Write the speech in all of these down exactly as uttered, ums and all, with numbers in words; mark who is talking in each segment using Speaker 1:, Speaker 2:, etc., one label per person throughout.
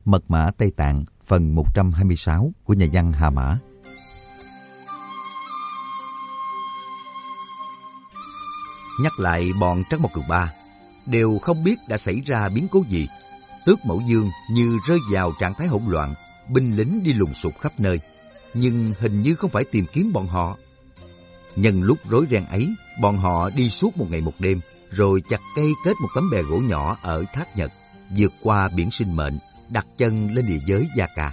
Speaker 1: Mật mã Tây Tạng phần một trăm hai mươi sáu của nhà văn Hà Mã. Nhắc lại bọn Trắc Mộc Cường Ba, đều không biết đã xảy ra biến cố gì. Tước Mẫu Dương như rơi vào trạng thái hỗn loạn, binh lính đi lùng sục khắp nơi, nhưng hình như không phải tìm kiếm bọn họ. Nhân lúc rối ren ấy, bọn họ đi suốt một ngày một đêm, rồi chặt cây kết một tấm bè gỗ nhỏ ở Thác Nhật, vượt qua biển sinh mệnh, đặt chân lên địa giới Gia Ca.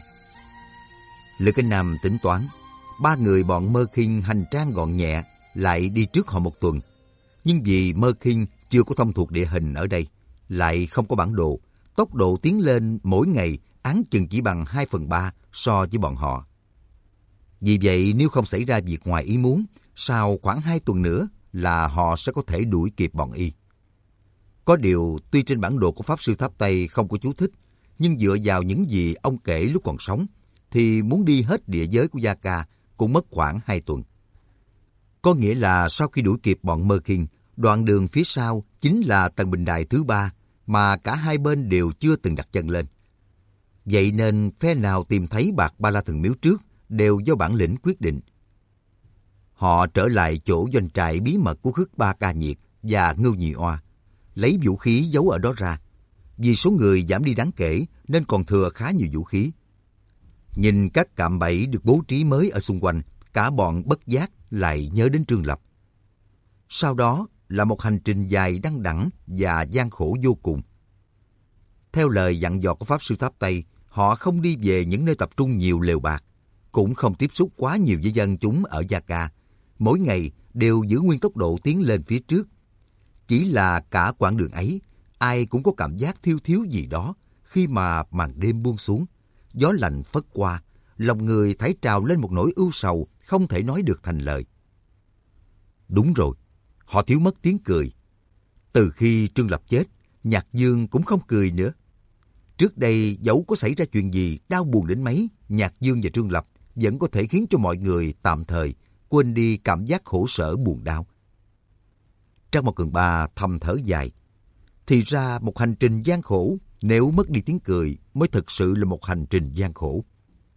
Speaker 1: Lữ Kinh Nam tính toán, ba người bọn Mơ Khinh hành trang gọn nhẹ, lại đi trước họ một tuần. Nhưng vì Mơ Khinh chưa có thông thuộc địa hình ở đây, lại không có bản đồ, tốc độ tiến lên mỗi ngày áng chừng chỉ bằng hai phần ba so với bọn họ. Vì vậy nếu không xảy ra việc ngoài ý muốn, sau khoảng hai tuần nữa là họ sẽ có thể đuổi kịp bọn y. Có điều tuy trên bản đồ của Pháp Sư Tháp Tây không có chú thích, nhưng dựa vào những gì ông kể lúc còn sống, thì muốn đi hết địa giới của Gia Ca cũng mất khoảng hai tuần. Có nghĩa là sau khi đuổi kịp bọn Mơ Khinh, đoạn đường phía sau chính là tầng bình đài thứ ba mà cả hai bên đều chưa từng đặt chân lên. Vậy nên phe nào tìm thấy bạc Ba La Thần Miếu trước đều do bản lĩnh quyết định. Họ trở lại chỗ doanh trại bí mật của Khước Ba Ca Nhiệt và Ngưu Nhị Oa, lấy vũ khí giấu ở đó ra. Vì số người giảm đi đáng kể nên còn thừa khá nhiều vũ khí. Nhìn các cạm bẫy được bố trí mới ở xung quanh, cả bọn bất giác lại nhớ đến Trương Lập. Sau đó là một hành trình dài đăng đẳng và gian khổ vô cùng. Theo lời dặn dò của Pháp Sư Tháp Tây, họ không đi về những nơi tập trung nhiều lều bạc, cũng không tiếp xúc quá nhiều với dân chúng ở Gia Ca. Mỗi ngày đều giữ nguyên tốc độ tiến lên phía trước. Chỉ là cả quãng đường ấy, ai cũng có cảm giác thiếu thiếu gì đó khi mà màn đêm buông xuống, gió lạnh phất qua, lòng người thảy trào lên một nỗi ưu sầu không thể nói được thành lời. Đúng rồi, họ thiếu mất tiếng cười. Từ khi Trương Lập chết, Nhạc Dương cũng không cười nữa. Trước đây dẫu có xảy ra chuyện gì đau buồn đến mấy, Nhạc Dương và Trương Lập vẫn có thể khiến cho mọi người tạm thời quên đi cảm giác khổ sở buồn đau. Trắc Mộc Cường Ba thầm thở dài. Thì ra một hành trình gian khổ, nếu mất đi tiếng cười mới thực sự là một hành trình gian khổ.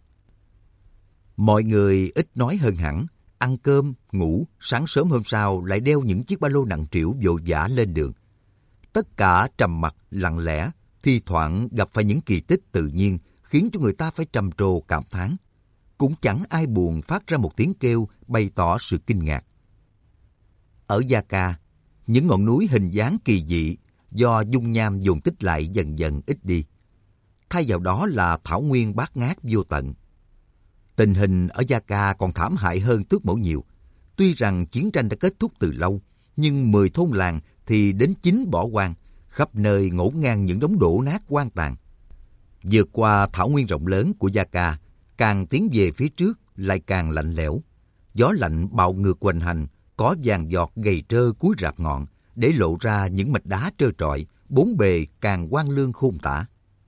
Speaker 1: Mọi người ít nói hơn hẳn, ăn cơm, ngủ, sáng sớm hôm sau lại đeo những chiếc ba lô nặng trĩu vội vã lên đường. Tất cả trầm mặc, lặng lẽ, thi thoảng gặp phải những kỳ tích tự nhiên khiến cho người ta phải trầm trồ cảm thán. Cũng chẳng ai buồn phát ra một tiếng kêu bày tỏ sự kinh ngạc. Ở Gia Ca, những ngọn núi hình dáng kỳ dị do dung nham dồn tích lại dần dần ít đi. Thay vào đó là thảo nguyên bát ngát vô tận. Tình hình ở Gia Ca còn thảm hại hơn Tước Mẫu nhiều. Tuy rằng chiến tranh đã kết thúc từ lâu, nhưng mười thôn làng thì đến chín bỏ hoang, khắp nơi ngổn ngang những đống đổ nát hoang tàn. Vượt qua thảo nguyên rộng lớn của Gia Ca, càng tiến về phía trước lại càng lạnh lẽo. Gió lạnh bạo ngược hoành hành, có vàng giọt gầy trơ cuối rạp ngọn, để lộ ra những mạch đá trơ trọi, bốn bề càng hoang lương khôn tả.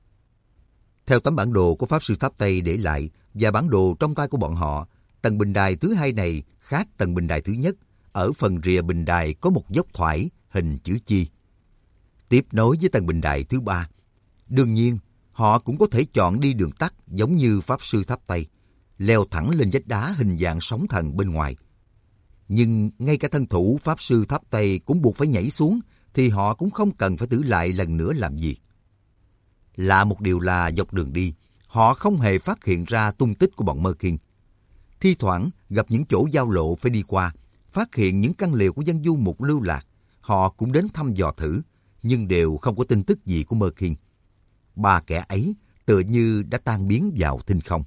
Speaker 1: Theo tấm bản đồ của Pháp Sư Tháp Tây để lại và bản đồ trong tay của bọn họ, tầng bình đài thứ hai này khác tầng bình đài thứ nhất. Ở phần rìa bình đài có một dốc thoải hình chữ chi, tiếp nối với tầng bình đài thứ ba. Đương nhiên, họ cũng có thể chọn đi đường tắt giống như Pháp Sư Tháp Tây, leo thẳng lên vách đá hình dạng sóng thần bên ngoài. Nhưng ngay cả thân thủ Pháp Sư Tháp Tây cũng buộc phải nhảy xuống, thì họ cũng không cần phải thử lại lần nữa làm gì. Lạ một điều là dọc đường đi, họ không hề phát hiện ra tung tích của bọn Mơ Khinh. Thi thoảng gặp những chỗ giao lộ phải đi qua, phát hiện những căn lều của dân du mục lưu lạc, họ cũng đến thăm dò thử, nhưng đều không có tin tức gì của Mơ Khinh. Ba kẻ ấy tựa như đã tan biến vào thinh không.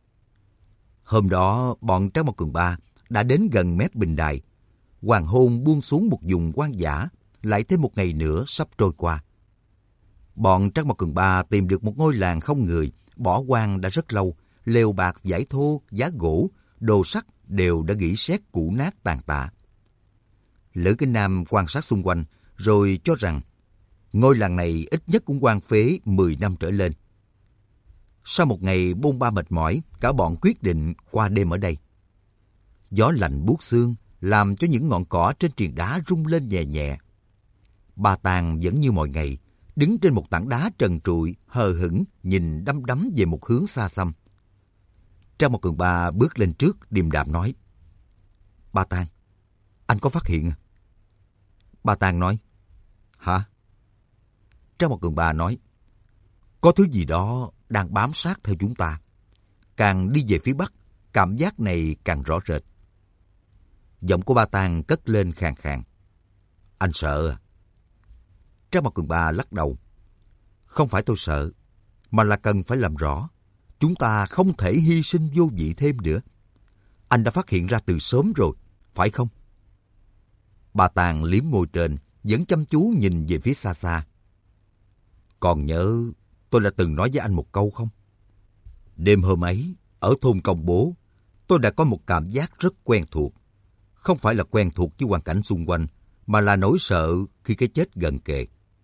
Speaker 1: Hôm đó, bọn Trắc Mộc Cường Ba đã đến gần mép bình đài. Hoàng hôn buông xuống một vùng hoang dã, lại thêm một ngày nữa sắp trôi qua. Bọn Trắc Mộc Cường Ba tìm được một ngôi làng không người, bỏ hoang đã rất lâu, lều bạc, vải thô, giá gỗ, đồ sắt đều đã rỉ sét cũ nát tàn tạ. Lữ Kinh Nam quan sát xung quanh, rồi cho rằng ngôi làng này ít nhất cũng hoang phế mười năm trở lên. Sau một ngày bôn ba mệt mỏi, cả bọn quyết định qua đêm ở đây. Gió lạnh buốt xương làm cho những ngọn cỏ trên triền đá rung lên nhẹ nhẹ. Ba Tàng vẫn như mọi ngày, đứng trên một tảng đá trần trụi, hờ hững nhìn đăm đắm về một hướng xa xăm. Trang một Cường Ba bước lên trước, điềm đạm nói: Ba Tàng, anh có phát hiện? Ba Tàng nói: Hả? Trang một Cường Ba nói: Có thứ gì đó đang bám sát theo chúng ta. Càng đi về phía bắc, cảm giác này càng rõ rệt. Giọng của Ba Tàng cất lên khàn khàn: Anh sợ à? Trang một Cường Ba lắc đầu: Không phải tôi sợ, mà là cần phải làm rõ. Chúng ta không thể hy sinh vô vị thêm nữa. Anh đã phát hiện ra từ sớm rồi, phải không? Ba Tàng liếm môi trên, vẫn chăm chú nhìn về phía xa xa. Còn nhớ tôi đã từng nói với anh một câu không? Đêm hôm ấy, ở thôn Công Bố, tôi đã có một cảm giác rất quen thuộc. Không phải là quen thuộc với hoàn cảnh xung quanh, mà là nỗi sợ khi cái chết gần kề.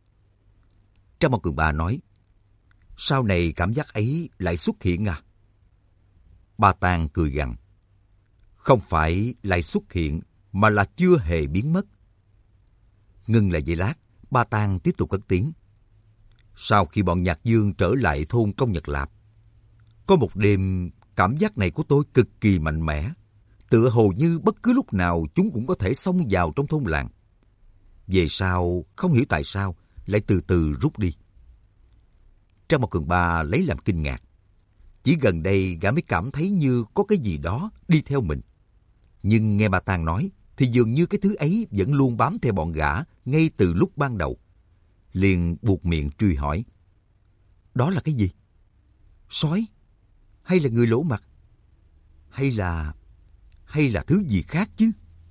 Speaker 1: Trang Mao Cường Ba nói: Sau này cảm giác ấy lại xuất hiện à? Ba Tàng cười gằn: Không phải lại xuất hiện, mà là chưa hề biến mất. Ngưng lại giây lát, Ba Tàng tiếp tục cất tiếng: Sau khi bọn Nhạc Dương trở lại thôn Công Nhật Lạp, có một đêm cảm giác này của tôi cực kỳ mạnh mẽ, tựa hồ như bất cứ lúc nào chúng cũng có thể xông vào trong thôn làng. Về sau, không hiểu tại sao, lại từ từ rút đi. Trang Mao Cường Ba lấy làm kinh ngạc. Chỉ gần đây gã mới cảm thấy như có cái gì đó đi theo mình. Nhưng nghe Ba Tàng nói, thì dường như cái thứ ấy vẫn luôn bám theo bọn gã ngay từ lúc ban đầu. Liền buộc miệng truy hỏi: Đó là cái gì? Sói? Hay là người lỗ mặt? Hay là... hay là thứ gì khác chứ?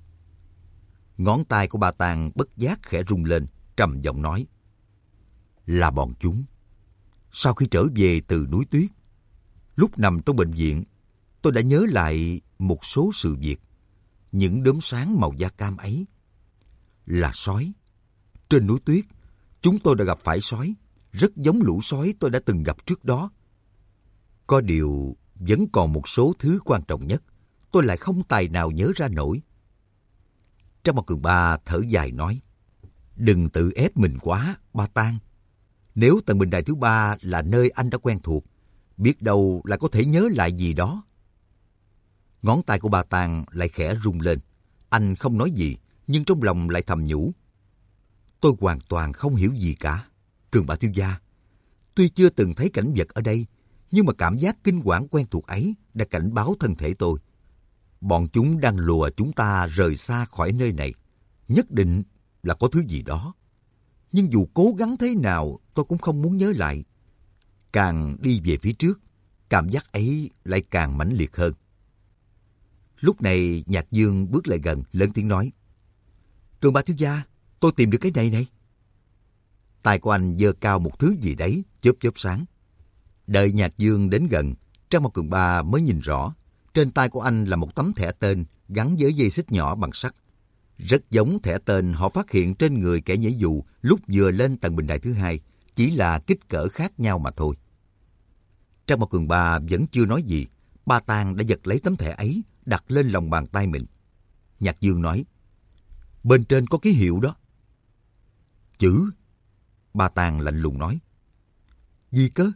Speaker 1: Ngón tay của Ba Tàng bất giác khẽ rung lên, trầm giọng nói: Là bọn chúng. Sau khi trở về từ núi tuyết, lúc nằm trong bệnh viện, tôi đã nhớ lại một số sự việc. Những đốm sáng màu da cam ấy là sói. Trên núi tuyết, chúng tôi đã gặp phải sói, rất giống lũ sói tôi đã từng gặp trước đó. Có điều, vẫn còn một số thứ quan trọng nhất, tôi lại không tài nào nhớ ra nổi. Trang Mao Cường Ba thở dài nói: Đừng tự ép mình quá, Ba Tàng. Nếu tầng bình đài thứ ba là nơi anh đã quen thuộc, biết đâu lại có thể nhớ lại gì đó. Ngón tay của Ba Tàng lại khẽ rung lên. Anh không nói gì, nhưng trong lòng lại thầm nhủ: Tôi hoàn toàn không hiểu gì cả. Cường Ba thiếu gia, tuy chưa từng thấy cảnh vật ở đây, nhưng mà cảm giác kinh quản quen thuộc ấy đã cảnh báo thân thể tôi. Bọn chúng đang lùa chúng ta rời xa khỏi nơi này. Nhất định là có thứ gì đó. Nhưng dù cố gắng thế nào, tôi cũng không muốn nhớ lại. Càng đi về phía trước, cảm giác ấy lại càng mãnh liệt hơn. Lúc này Nhạc Dương bước lại gần, lớn tiếng nói: Cường Ba thiếu gia, tôi tìm được cái này này. Tay của anh giơ cao một thứ gì đấy, chớp chớp sáng. Đợi Nhạc Dương đến gần, Trang Mao Cường Ba mới nhìn rõ. Trên tay của anh là một tấm thẻ tên gắn với dây xích nhỏ bằng sắt. Rất giống thẻ tên họ phát hiện trên người kẻ nhảy dù lúc vừa lên tầng bình đài thứ hai, chỉ là kích cỡ khác nhau mà thôi. Trang Mao Cường Ba vẫn chưa nói gì, Ba Tàng đã giật lấy tấm thẻ ấy, đặt lên lòng bàn tay mình. Nhạc Dương nói: Bên trên có ký hiệu đó. Chữ? Ba Tàng lạnh lùng nói. Gì cơ?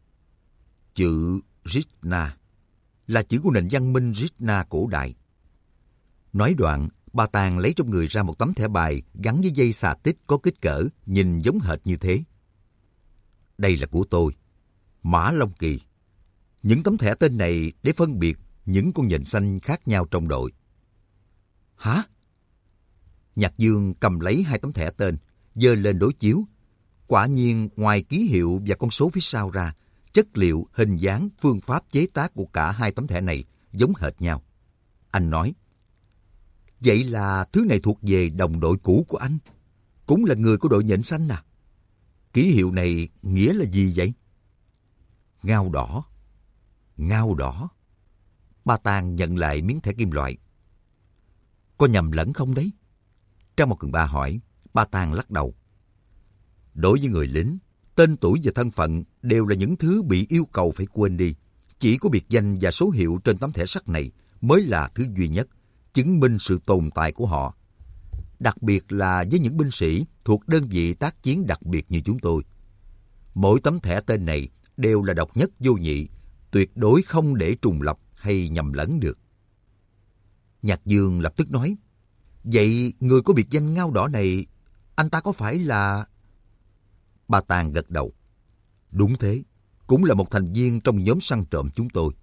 Speaker 1: Chữ Rishna, là chữ của nền văn minh Rishna cổ đại. Nói đoạn, Ba Tàng lấy trong người ra một tấm thẻ bài gắn với dây xà tích có kích cỡ, nhìn giống hệt như thế. Đây là của tôi, Mã Long Kỳ. Những tấm thẻ tên này để phân biệt những con nhện xanh khác nhau trong đội. Hả? Nhạc Dương cầm lấy hai tấm thẻ tên, giơ lên đối chiếu. Quả nhiên, ngoài ký hiệu và con số phía sau ra, chất liệu, hình dáng, phương pháp chế tác của cả hai tấm thẻ này giống hệt nhau. Anh nói: Vậy là thứ này thuộc về đồng đội cũ của anh, cũng là người của đội nhện xanh à? Ký hiệu này nghĩa là gì vậy? Ngao đỏ. Ngao đỏ. Ba Tàng nhận lại miếng thẻ kim loại. Có nhầm lẫn không đấy? Trang Mao Cường Ba hỏi. Ba Tàng lắc đầu. Đối với người lính, tên tuổi và thân phận đều là những thứ bị yêu cầu phải quên đi. Chỉ có biệt danh và số hiệu trên tấm thẻ sắt này mới là thứ duy nhất, chứng minh sự tồn tại của họ. Đặc biệt là với những binh sĩ thuộc đơn vị tác chiến đặc biệt như chúng tôi. Mỗi tấm thẻ tên này đều là độc nhất vô nhị, tuyệt đối không để trùng lặp hay nhầm lẫn được. Nhạc Dương lập tức nói, vậy người có biệt danh Ngao Đỏ này, anh ta có phải là... Ba Tàng gật đầu. Đúng thế, cũng là một thành viên trong nhóm săn trộm chúng tôi.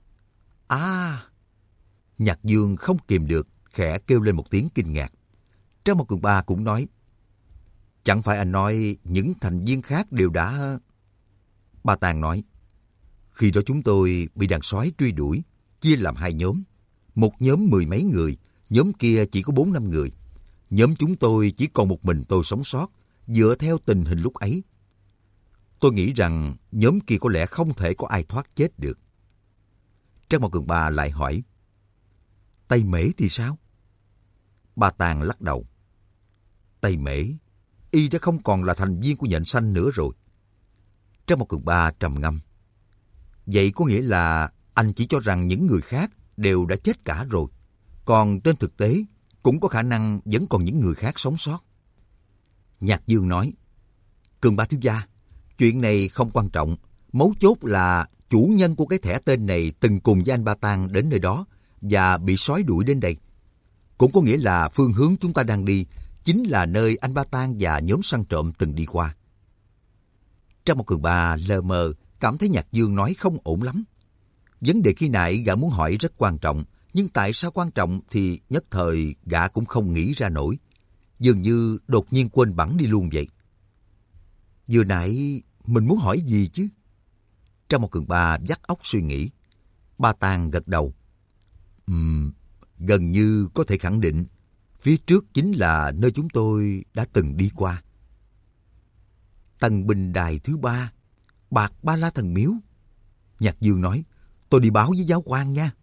Speaker 1: À! Nhạc Dương không kìm được, khẽ kêu lên một tiếng kinh ngạc. Trang Một Cường Ba cũng nói, chẳng phải anh nói những thành viên khác đều đã... Ba Tàng nói, khi đó chúng tôi bị đàn sói truy đuổi, chia làm hai nhóm. Một nhóm mười mấy người, nhóm kia chỉ có bốn năm người. Nhóm chúng tôi chỉ còn một mình tôi sống sót, dựa theo tình hình lúc ấy. Tôi nghĩ rằng nhóm kia có lẽ không thể có ai thoát chết được. Trang Một Cường Ba lại hỏi, Tây Mễ thì sao? Ba Tàng lắc đầu. Tây Mễ, y đã không còn là thành viên của Nhện Xanh nữa rồi. Trang Một Cường Ba trầm ngâm. Vậy có nghĩa là anh chỉ cho rằng những người khác đều đã chết cả rồi. Còn trên thực tế, cũng có khả năng vẫn còn những người khác sống sót. Nhạc Dương nói, Cường Ba thiếu gia, chuyện này không quan trọng. Mấu chốt là chủ nhân của cái thẻ tên này từng cùng với anh Ba Tàng đến nơi đó và bị sói đuổi đến đây. Cũng có nghĩa là phương hướng chúng ta đang đi chính là nơi anh Ba Tàng và nhóm săn trộm từng đi qua. Trang Một Cường Ba lờ mờ cảm thấy Nhạc Dương nói không ổn lắm. Vấn đề khi nãy gã muốn hỏi rất quan trọng, nhưng tại sao quan trọng thì nhất thời gã cũng không nghĩ ra nổi. Dường như đột nhiên quên bẵng đi luôn vậy. Vừa nãy mình muốn hỏi gì chứ? Trang Một Cường Ba vắt óc suy nghĩ. Ba Tàng gật đầu. Ừm, gần như có thể khẳng định, phía trước chính là nơi chúng tôi đã từng đi qua. Tần Bình Đài thứ ba, Bạc Ba La Thần Miếu. Nhạc Dương nói, tôi đi báo với giáo quan nha.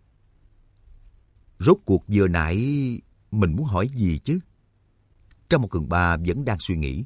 Speaker 1: Rốt cuộc vừa nãy mình muốn hỏi gì chứ? Trang Một Cường Ba vẫn đang suy nghĩ.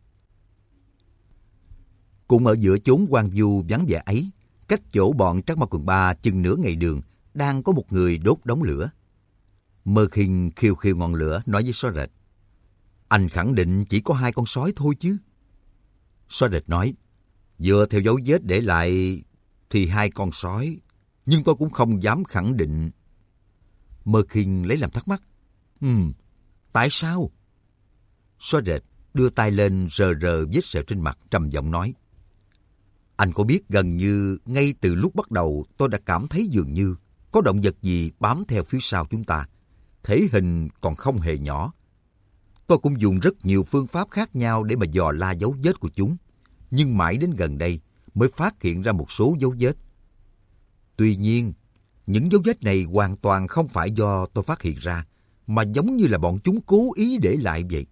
Speaker 1: Cũng ở giữa chốn hoang vu vắng vẻ ấy, cách chỗ bọn Trang Một Cường Ba chừng nửa ngày đường, đang có một người đốt đống lửa. Mơ Khinh khiêu khiêu ngọn lửa nói với Xóa Rệt, anh khẳng định chỉ có hai con sói thôi chứ? Xóa Rệt nói, dựa theo dấu vết để lại thì hai con sói, nhưng tôi cũng không dám khẳng định. Mơ Khinh lấy làm thắc mắc. Ừm, tại sao? Xóa Rệt đưa tay lên rờ rờ vết sẹo trên mặt, trầm giọng nói, anh có biết gần như ngay từ lúc bắt đầu tôi đã cảm thấy dường như có động vật gì bám theo phía sau chúng ta. Thể hình còn không hề nhỏ. Tôi cũng dùng rất nhiều phương pháp khác nhau để mà dò la dấu vết của chúng. Nhưng mãi đến gần đây mới phát hiện ra một số dấu vết. Tuy nhiên, những dấu vết này hoàn toàn không phải do tôi phát hiện ra, mà giống như là bọn chúng cố ý để lại vậy.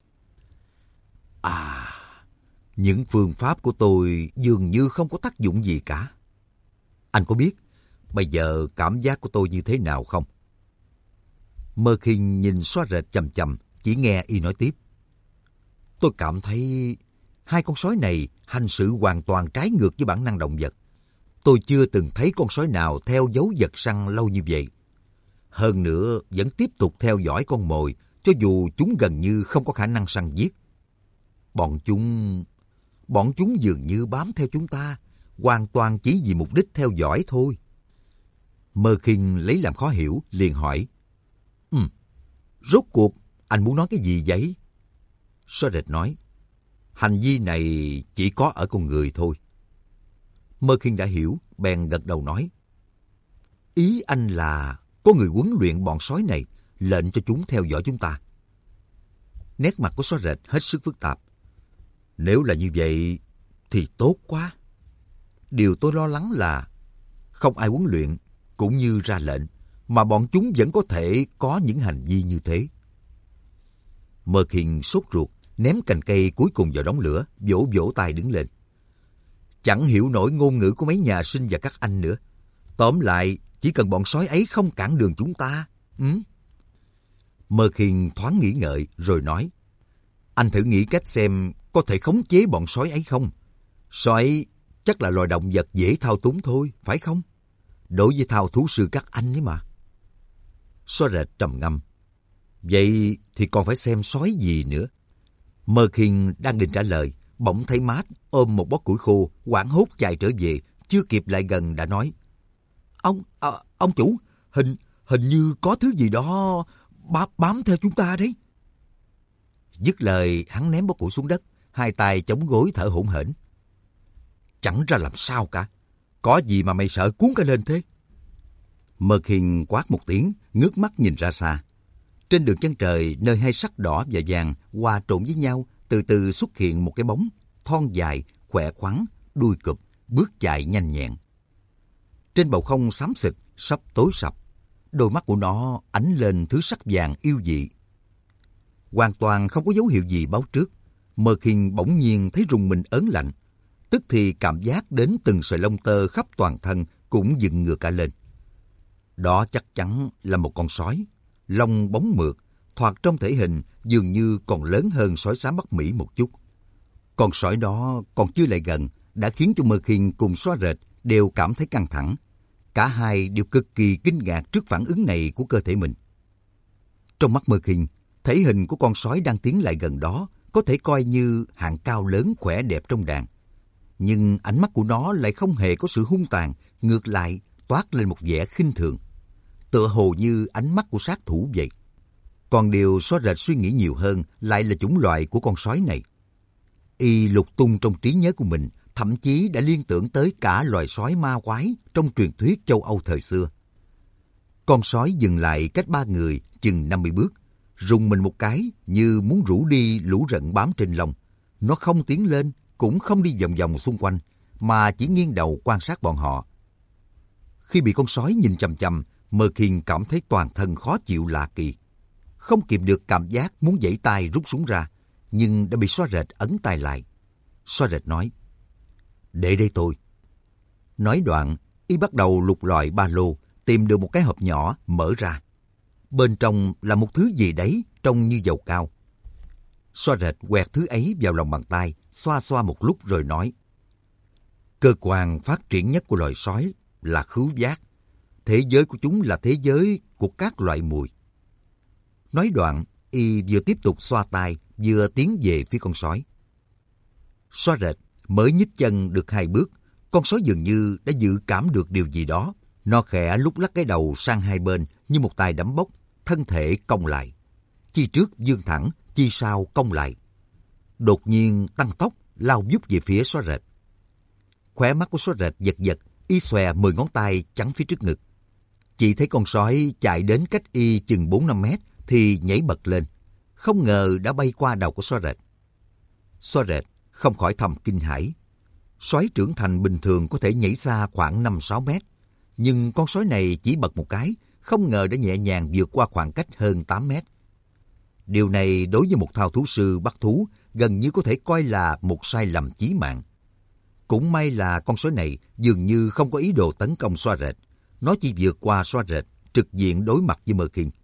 Speaker 1: À, những phương pháp của tôi dường như không có tác dụng gì cả. Anh có biết bây giờ cảm giác của tôi như thế nào không? Mơ Khinh nhìn Xóa Rệt chằm chằm, chỉ nghe y nói tiếp. Tôi cảm thấy hai con sói này hành xử hoàn toàn trái ngược với bản năng động vật. Tôi chưa từng thấy con sói nào theo dấu vật săn lâu như vậy. Hơn nữa vẫn tiếp tục theo dõi con mồi, cho dù chúng gần như không có khả năng săn giết. Bọn chúng... Bọn chúng dường như bám theo chúng ta, hoàn toàn chỉ vì mục đích theo dõi thôi. Mơ Khinh lấy làm khó hiểu, liền hỏi. Ừm, rốt cuộc anh muốn nói cái gì vậy? Xóa Rệt nói, hành vi này chỉ có ở con người thôi. Mơ Khinh đã hiểu, bèn gật đầu nói. Ý anh là có người huấn luyện bọn sói này, lệnh cho chúng theo dõi chúng ta. Nét mặt của Xóa Rệt hết sức phức tạp. Nếu là như vậy thì tốt quá. Điều tôi lo lắng là không ai huấn luyện cũng như ra lệnh, mà bọn chúng vẫn có thể có những hành vi như thế. Mơ Khinh sốt ruột, ném cành cây cuối cùng vào đống lửa, vỗ vỗ tay đứng lên. Chẳng hiểu nổi ngôn ngữ của mấy nhà sinh và các anh nữa. Tóm lại, chỉ cần bọn sói ấy không cản đường chúng ta. Ừ? Mơ Khinh thoáng nghĩ ngợi rồi nói. Anh thử nghĩ cách xem có thể khống chế bọn sói ấy không? Sói chắc là loài động vật dễ thao túng thôi, phải không? Đối với thao thú sư các anh ấy mà. Xóa Rệt trầm ngâm. Vậy thì còn phải xem sói gì nữa. Mơ Khinh đang định trả lời, bỗng thấy mát ôm một bó củi khô, hoảng hốt chạy trở về, chưa kịp lại gần đã nói: Ông, à, ông chủ, hình hình như có thứ gì đó bám, bám theo chúng ta đấy. Dứt lời, hắn ném bó củi xuống đất, hai tay chống gối thở hổn hển. Chẳng ra làm sao cả. Có gì mà mày sợ cuốn cả lên thế? Mơ Khiên quát một tiếng, ngước mắt nhìn ra xa. Trên đường chân trời, nơi hai sắc đỏ và vàng hòa trộn với nhau, từ từ xuất hiện một cái bóng, thon dài, khỏe khoắn, đuôi cụp, bước chạy nhanh nhẹn. Trên bầu không xám xịt, sắp tối sập, đôi mắt của nó ánh lên thứ sắc vàng yêu dị. Hoàn toàn không có dấu hiệu gì báo trước, Mơ Khiên bỗng nhiên thấy rùng mình ớn lạnh. Tức thì cảm giác đến từng sợi lông tơ khắp toàn thân cũng dựng ngược cả lên. Đó chắc chắn là một con sói, lông bóng mượt, thoạt trong thể hình dường như còn lớn hơn sói xám Bắc Mỹ một chút. Con sói đó còn chưa lại gần đã khiến cho Mơ Khiên cùng Xóa Rệt đều cảm thấy căng thẳng. Cả hai đều cực kỳ kinh ngạc trước phản ứng này của cơ thể mình. Trong mắt Mơ Khiên, thể hình của con sói đang tiến lại gần đó có thể coi như hạng cao lớn khỏe đẹp trong đàn. Nhưng ánh mắt của nó lại không hề có sự hung tàn, ngược lại toát lên một vẻ khinh thường. Tựa hồ như ánh mắt của sát thủ vậy. Còn điều Xóa Rệt suy nghĩ nhiều hơn lại là chủng loại của con sói này. Y lục tung trong trí nhớ của mình, thậm chí đã liên tưởng tới cả loài sói ma quái trong truyền thuyết châu Âu thời xưa. Con sói dừng lại cách ba người chừng năm mươi bước, rùng mình một cái như muốn rủ đi lũ rận bám trên lông. Nó không tiến lên, cũng không đi vòng vòng xung quanh, mà chỉ nghiêng đầu quan sát bọn họ. Khi bị con sói nhìn chằm chằm, Mơ Khiên cảm thấy toàn thân khó chịu lạ kỳ. Không kìm được cảm giác muốn giãy tay rút súng ra, nhưng đã bị Xóa Rệt ấn tay lại. Xóa Rệt nói: Để đây tôi. Nói đoạn, y bắt đầu lục lọi ba lô, tìm được một cái hộp nhỏ, mở ra. Bên trong là một thứ gì đấy trông như dầu cao. Xóa Rệt quẹt thứ ấy vào lòng bàn tay, xoa xoa một lúc rồi nói: Cơ quan phát triển nhất của loài sói là khứu giác. Thế giới của chúng là thế giới của các loại mùi. Nói đoạn, y vừa tiếp tục xoa tay, vừa tiến về phía con sói. Xóa Rệt mới nhích chân được hai bước, con sói dường như đã dự cảm được điều gì đó. Nó khẽ lúc lắc cái đầu sang hai bên như một tay đấm bốc, thân thể cong lại. Chi trước vươn thẳng, chi sau cong lại. Đột nhiên tăng tốc, lao vút về phía Xóa Rệt. Khóe mắt của Xóa Rệt giật giật, y xòe mười ngón tay chắn phía trước ngực. Chỉ thấy con sói chạy đến cách y chừng bốn năm mét thì nhảy bật lên. Không ngờ đã bay qua đầu của Xóa Rệt. Xóa Rệt không khỏi thầm kinh hãi. Sói trưởng thành bình thường có thể nhảy xa khoảng năm sáu mét. Nhưng con sói này chỉ bật một cái, không ngờ đã nhẹ nhàng vượt qua khoảng cách hơn tám mét. Điều này đối với một thao thú sư bắt thú gần như có thể coi là một sai lầm chí mạng. Cũng may là con sói này dường như không có ý đồ tấn công Xóa Rệt. Nó chỉ vượt qua Xóa Rệt, trực diện đối mặt với Mơ Khiên.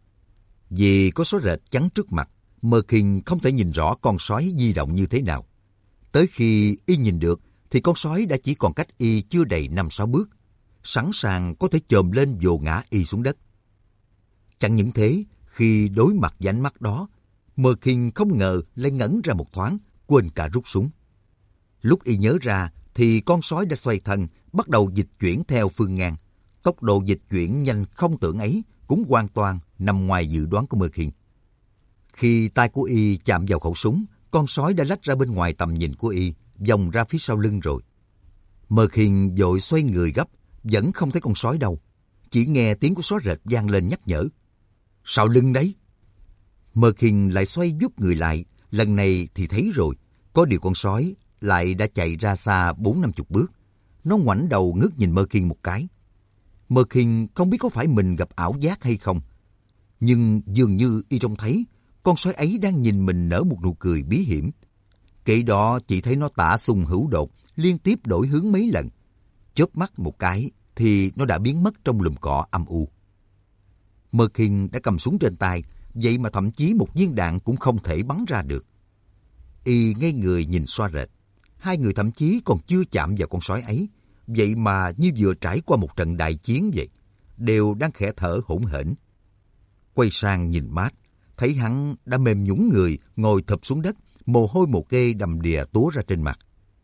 Speaker 1: Vì có Xóa Rệt chắn trước mặt, Mơ Khiên không thể nhìn rõ con sói di động như thế nào. Tới khi y nhìn được thì con sói đã chỉ còn cách y chưa đầy năm sáu bước, sẵn sàng có thể chồm lên vồ ngã y xuống đất. Chẳng những thế, khi đối mặt với ánh mắt đó, Mơ Khiên không ngờ lại ngẩn ra một thoáng, quên cả rút súng. Lúc y nhớ ra thì con sói đã xoay thân, bắt đầu dịch chuyển theo phương ngang. Tốc độ dịch chuyển nhanh không tưởng ấy cũng hoàn toàn nằm ngoài dự đoán của Mơ Khiên. Khi tay của y chạm vào khẩu súng, con sói đã lách ra bên ngoài tầm nhìn của y, vòng ra phía sau lưng rồi. Mơ Khiên vội xoay người gấp, vẫn không thấy con sói đâu. Chỉ nghe tiếng của Xóa Rệt vang lên nhắc nhở: Sau lưng đấy. Mơ Khiên lại xoay vút người lại, lần này thì thấy rồi. Có điều con sói lại đã chạy ra xa bốn năm chục bước. Nó ngoảnh đầu ngước nhìn Mơ Khiên một cái. Mơ Khiên không biết có phải mình gặp ảo giác hay không, nhưng dường như y trông thấy con sói ấy đang nhìn mình nở một nụ cười bí hiểm. Kể đó chỉ thấy nó tả xung hữu đột, liên tiếp đổi hướng mấy lần. Chớp mắt một cái thì nó đã biến mất trong lùm cỏ âm u. Mơ Khiên đã cầm súng trên tay, vậy mà thậm chí một viên đạn cũng không thể bắn ra được. Y ngây người nhìn Xóa Rệt. Hai người thậm chí còn chưa chạm vào con sói ấy, vậy mà như vừa trải qua một trận đại chiến vậy, đều đang khẽ thở hổn hển. Quay sang nhìn Mát, thấy hắn đã mềm nhũn người, ngồi thụp xuống đất, mồ hôi một kê đầm đìa túa ra trên mặt.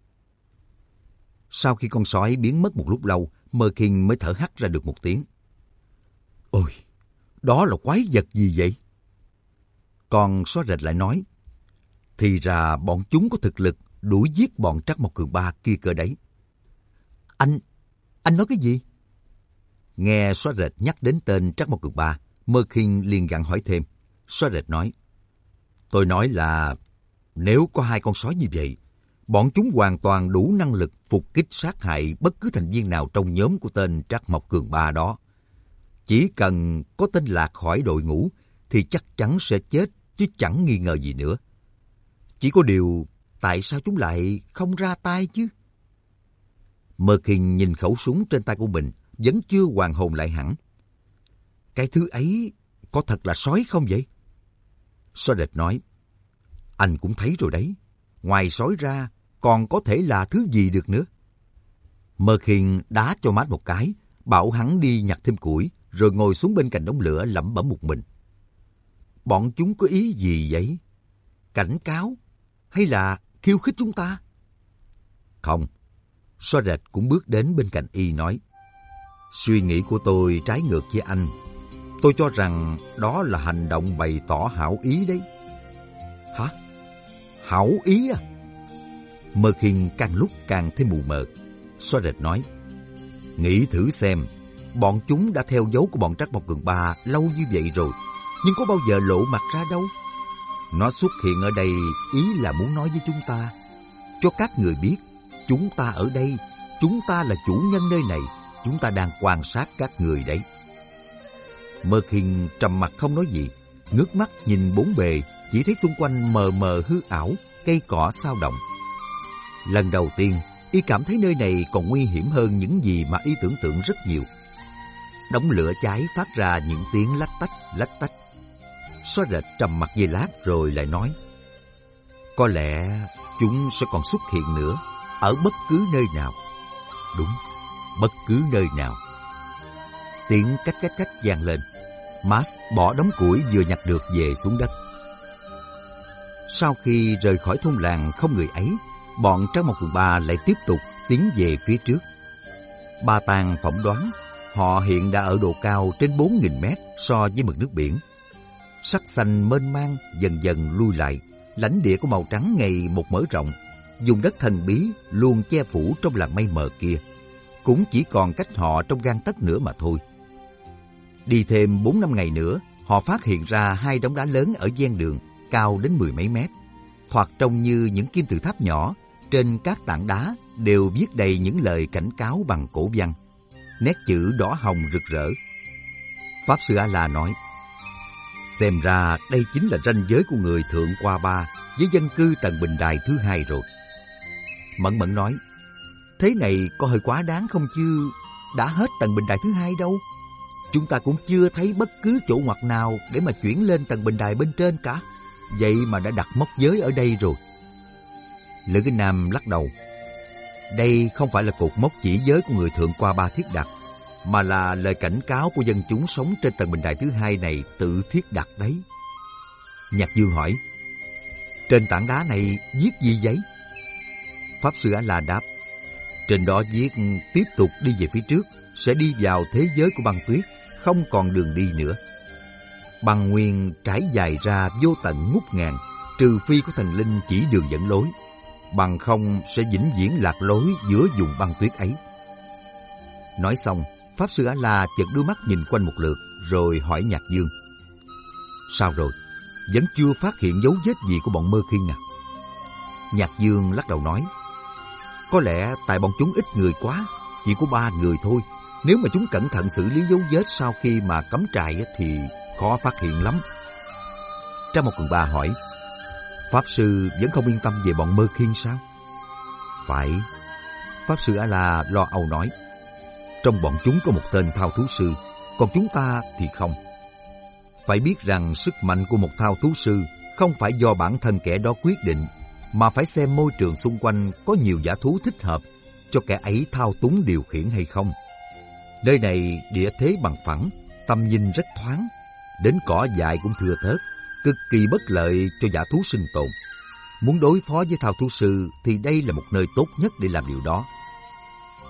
Speaker 1: Sau khi con sói biến mất một lúc lâu, Mơ Khiên mới thở hắt ra được một tiếng. Ôi, đó là quái vật gì vậy? Con sói rệt lại nói, thì ra bọn chúng có thực lực đuổi giết bọn Trắc Mộc Cường Ba kia cơ đấy. Anh, anh nói cái gì? Nghe sói rệt nhắc đến tên Trắc Mộc Cường Ba, Mơ Khiên liền gặng hỏi thêm. Sói rệt nói, tôi nói là nếu có hai con sói như vậy, bọn chúng hoàn toàn đủ năng lực phục kích sát hại bất cứ thành viên nào trong nhóm của tên Trắc Mộc Cường Ba đó. Chỉ cần có tên lạc khỏi đội ngũ thì chắc chắn sẽ chết chứ chẳng nghi ngờ gì nữa. Chỉ có điều, tại sao chúng lại không ra tay chứ? Mơ Khiên nhìn khẩu súng trên tay của mình, vẫn chưa hoàn hồn lại hẳn. Cái thứ ấy có thật là sói không vậy? Sói rệt nói, anh cũng thấy rồi đấy. Ngoài sói ra, còn có thể là thứ gì được nữa? Mơ Khiên đá cho Mát một cái, bảo hắn đi nhặt thêm củi, rồi ngồi xuống bên cạnh đống lửa lẩm bẩm một mình. Bọn chúng có ý gì vậy? Cảnh cáo? Hay là khiêu khích chúng ta? Không. Sói rệt cũng bước đến bên cạnh y nói, suy nghĩ của tôi trái ngược với anh. Tôi cho rằng đó là hành động bày tỏ hảo ý đấy. Hả? Hảo ý à? Mơ Khiên càng lúc càng thêm mù mờ. Sói rệt nói, nghĩ thử xem, bọn chúng đã theo dấu của bọn Trắc Mộc Cường Ba lâu như vậy rồi, nhưng có bao giờ lộ mặt ra đâu. Nó xuất hiện ở đây ý là muốn nói với chúng ta, cho các người biết, chúng ta ở đây, chúng ta là chủ nhân nơi này, chúng ta đang quan sát các người đấy. Mơ Khiên trầm mặc không nói gì, ngước mắt nhìn bốn bề, chỉ thấy xung quanh mờ mờ hư ảo, cây cỏ xao động. Lần đầu tiên, y cảm thấy nơi này còn nguy hiểm hơn những gì mà y tưởng tượng rất nhiều. Đống lửa cháy phát ra những tiếng lách tách, lách tách. Sói rệt trầm mặc giây lát rồi lại nói, có lẽ chúng sẽ còn xuất hiện nữa, ở bất cứ nơi nào. Đúng, bất cứ nơi nào. Tiếng cách cách cách vang lên. Max bỏ đống củi vừa nhặt được về xuống đất. Sau khi rời khỏi thôn làng không người ấy, bọn Trắc Mộc Cường Ba lại tiếp tục tiến về phía trước. Ba Tàng phỏng đoán họ hiện đã ở độ cao trên bốn nghìn mét so với mực nước biển. Sắc xanh mênh mang dần dần lui lại, lãnh địa của màu trắng ngày một mở rộng. Vùng đất thần bí luôn che phủ trong làn mây mờ kia cũng chỉ còn cách họ trong gang tấc nữa mà thôi. Đi thêm bốn năm ngày nữa, họ phát hiện ra hai đống đá lớn ở ven đường, cao đến mười mấy mét. Thoạt trông như những kim tự tháp nhỏ, trên các tảng đá đều viết đầy những lời cảnh cáo bằng cổ văn. Nét chữ đỏ hồng rực rỡ. Pháp sư A-la nói, xem ra đây chính là ranh giới của người Thượng Qua Ba với dân cư tầng bình đài thứ hai rồi. Mẫn Mẫn nói, thế này có hơi quá đáng không chứ? Đã hết tầng bình đài thứ hai đâu. Chúng ta cũng chưa thấy bất cứ chỗ ngoặt nào để mà chuyển lên tầng bình đài bên trên cả. Vậy mà đã đặt mốc giới ở đây rồi. Lữ Kinh Nam lắc đầu. Đây không phải là cột mốc chỉ giới của người Thượng Qua Ba thiết đặt, mà là lời cảnh cáo của dân chúng sống trên tầng bình đài thứ hai này tự thiết đặt đấy. Nhạc Dương hỏi, trên tảng đá này viết gì vậy? Pháp sư A-la đáp, trên đó viết tiếp tục đi về phía trước, sẽ đi vào thế giới của băng tuyết, không còn đường đi nữa. Băng nguyên trải dài ra vô tận ngút ngàn, trừ phi có thần linh chỉ đường dẫn lối, bằng không sẽ vĩnh viễn lạc lối giữa vùng băng tuyết ấy. Nói xong, Pháp sư A-la chợt đưa mắt nhìn quanh một lượt, rồi hỏi Nhạc Dương, sao rồi? Vẫn chưa phát hiện dấu vết gì của bọn Mơ Khiên à? Nhạc Dương lắc đầu nói, có lẽ tại bọn chúng ít người quá, chỉ có ba người thôi. Nếu mà chúng cẩn thận xử lý dấu vết sau khi mà cắm trại thì khó phát hiện lắm. Trắc Mộc Cường Ba hỏi, Pháp sư vẫn không yên tâm về bọn Mơ Khiên sao? Phải. Pháp sư A-la lo âu nói, trong bọn chúng có một tên thao thú sư, còn chúng ta thì không. Phải biết rằng sức mạnh của một thao thú sư không phải do bản thân kẻ đó quyết định, mà phải xem môi trường xung quanh có nhiều dã thú thích hợp cho kẻ ấy thao túng điều khiển hay không. Nơi này địa thế bằng phẳng, tầm nhìn rất thoáng, đến cỏ dại cũng thưa thớt, cực kỳ bất lợi cho dã thú sinh tồn. Muốn đối phó với thao thú sư thì đây là một nơi tốt nhất để làm điều đó.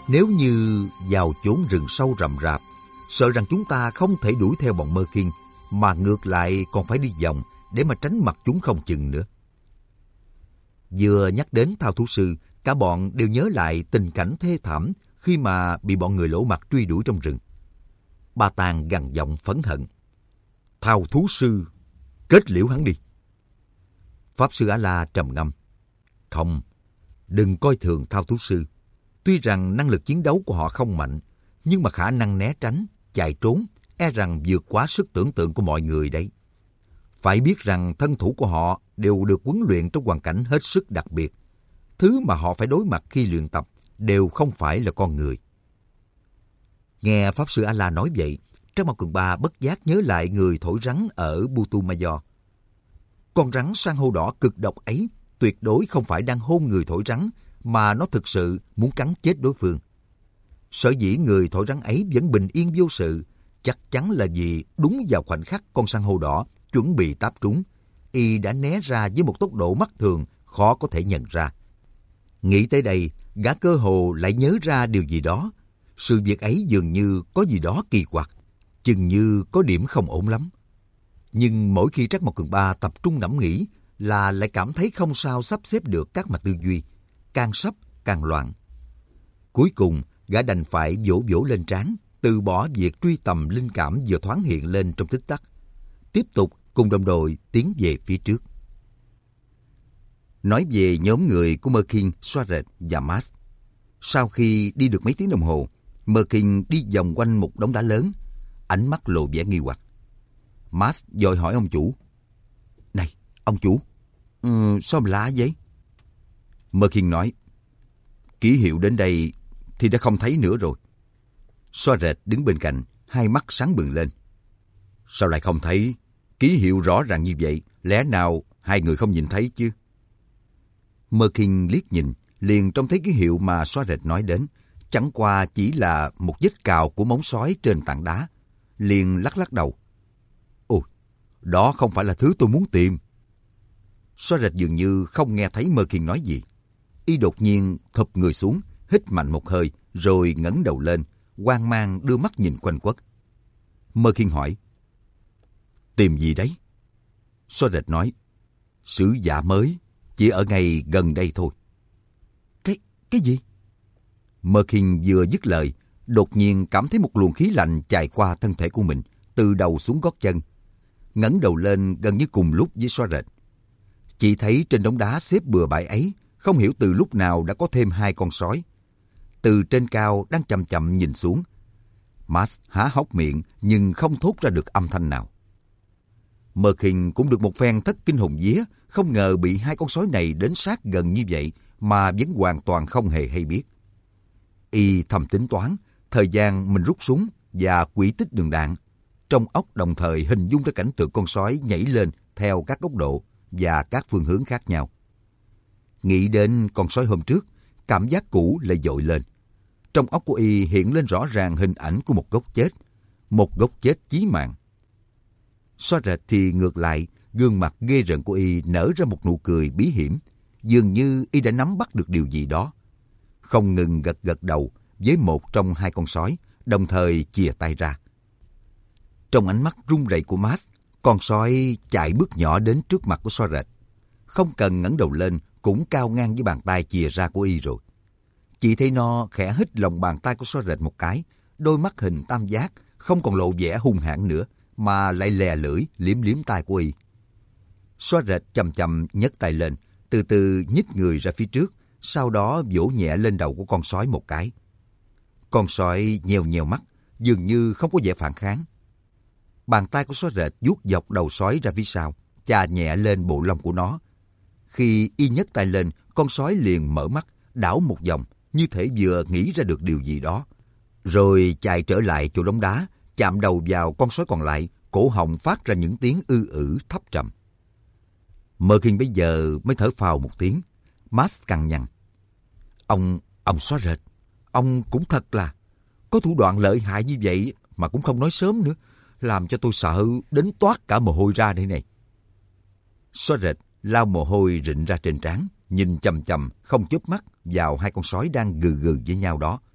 Speaker 1: Nếu như vào chốn rừng sâu rậm rạp, sợ rằng chúng ta không thể đuổi theo bọn Mơ Khiên, mà ngược lại còn phải đi vòng để mà tránh mặt chúng không chừng nữa. Vừa nhắc đến Thao thú sư, cả bọn đều nhớ lại tình cảnh thê thảm khi mà bị bọn người lỗ mặt truy đuổi trong rừng. Ba Tàng gằn giọng phẫn hận. Thao thú sư, kết liễu hắn đi. Pháp sư A-la trầm ngâm. Không, đừng coi thường Thao thú sư. Tuy rằng năng lực chiến đấu của họ không mạnh, nhưng mà khả năng né tránh, chạy trốn, e rằng vượt quá sức tưởng tượng của mọi người đấy. Phải biết rằng thân thủ của họ đều được huấn luyện trong hoàn cảnh hết sức đặc biệt. Thứ mà họ phải đối mặt khi luyện tập đều không phải là con người. Nghe Pháp sư A-la nói vậy, Trác Mao Cường Ba bất giác nhớ lại người thổi rắn ở Putumayo. Con rắn san hô đỏ cực độc ấy tuyệt đối không phải đang hôn người thổi rắn, mà nó thực sự muốn cắn chết đối phương. Sở dĩ người thổi rắn ấy vẫn bình yên vô sự, chắc chắn là vì đúng vào khoảnh khắc con san hô đỏ chuẩn bị táp trúng, y đã né ra với một tốc độ mắt thường khó có thể nhận ra. Nghĩ tới đây, gã cơ hồ lại nhớ ra điều gì đó. Sự việc ấy dường như có gì đó kỳ quặc, chừng như có điểm không ổn lắm. Nhưng mỗi khi Trác Mao Cường Ba tập trung ngẫm nghĩ là lại cảm thấy không sao sắp xếp được các mạch tư duy, càng sắp càng loạn. Cuối cùng, gã đành phải vỗ vỗ lên trán, từ bỏ việc truy tầm linh cảm vừa thoáng hiện lên trong tích tắc, tiếp tục cùng đồng đội tiến về phía trước. Nói về nhóm người của Merkin, Soaret và Mars. Sau khi đi được mấy tiếng đồng hồ, Merkin đi vòng quanh một đống đá lớn, ánh mắt lộ vẻ nghi hoặc. Mars vội hỏi ông chủ. Này, ông chủ, ừ, sao mà lạ vậy? Merkin nói, ký hiệu đến đây thì đã không thấy nữa rồi. Soaret đứng bên cạnh, hai mắt sáng bừng lên. Sao lại không thấy? Ký hiệu rõ ràng như vậy, lẽ nào hai người không nhìn thấy chứ? Merkin liếc nhìn, liền trông thấy ký hiệu mà Soaret nói đến, chẳng qua chỉ là một vết cào của móng sói trên tảng đá. Liền lắc lắc đầu. Ôi, đó không phải là thứ tôi muốn tìm. Soaret dường như không nghe thấy Merkin nói gì. Y đột nhiên thụp người xuống, hít mạnh một hơi, rồi ngẩng đầu lên, hoang mang đưa mắt nhìn quanh quất. Merkin hỏi, tìm gì đấy? Soaret nói, sứ giả mới, chỉ ở ngay gần đây thôi. Cái, cái gì? Merkin vừa dứt lời, đột nhiên cảm thấy một luồng khí lạnh chạy qua thân thể của mình, từ đầu xuống gót chân. Ngẩng đầu lên gần như cùng lúc với Soaret. Chỉ thấy trên đống đá xếp bừa bãi ấy, không hiểu từ lúc nào đã có thêm hai con sói. Từ trên cao đang chậm chậm nhìn xuống. Mars há hốc miệng nhưng không thốt ra được âm thanh nào. Merkin cũng được một phen thất kinh hồn vía, không ngờ bị hai con sói này đến sát gần như vậy mà vẫn hoàn toàn không hề hay biết. Y thầm tính toán thời gian mình rút súng và quỹ tích đường đạn, trong óc đồng thời hình dung ra cảnh tượng con sói nhảy lên theo các góc độ và các phương hướng khác nhau. Nghĩ đến con sói hôm trước, cảm giác cũ lại dội lên. Trong óc của Y hiện lên rõ ràng hình ảnh của một gốc chết, một gốc chết chí mạng. Soaret thì ngược lại, gương mặt ghê rợn của Y nở ra một nụ cười bí hiểm, dường như Y đã nắm bắt được điều gì đó. Không ngừng gật gật đầu với một trong hai con sói, đồng thời chìa tay ra. Trong ánh mắt run rẩy của Mars, con sói chạy bước nhỏ đến trước mặt của Soaret. Không cần ngẩng đầu lên, cũng cao ngang với bàn tay chìa ra của Y rồi. Chỉ thấy nó khẽ hít lòng bàn tay của Soaret một cái, đôi mắt hình tam giác, không còn lộ vẻ hung hãn nữa, mà lại lè lưỡi liếm liếm tay của Y. Soaret chậm chậm nhấc tay lên, từ từ nhích người ra phía trước, sau đó vỗ nhẹ lên đầu của con sói một cái. Con sói nheo nheo mắt, dường như không có vẻ phản kháng. Bàn tay của Soaret vuốt dọc đầu sói ra phía sau, chà nhẹ lên bộ lông của nó. Khi Y nhấc tay lên, con sói liền mở mắt, đảo một vòng, như thể vừa nghĩ ra được điều gì đó. Rồi chạy trở lại chỗ đống đá, chạm đầu vào con sói còn lại, cổ họng phát ra những tiếng ư ử thấp trầm. Merkin bây giờ mới thở phào một tiếng. Mars cằn nhằn. Ông, ông Soaret, ông cũng thật là có thủ đoạn lợi hại như vậy mà cũng không nói sớm nữa, làm cho tôi sợ đến toát cả mồ hôi ra đây này. Soaret lau mồ hôi rịn ra trên trán, nhìn chằm chằm không chớp mắt vào hai con sói đang gừ gừ với nhau đó,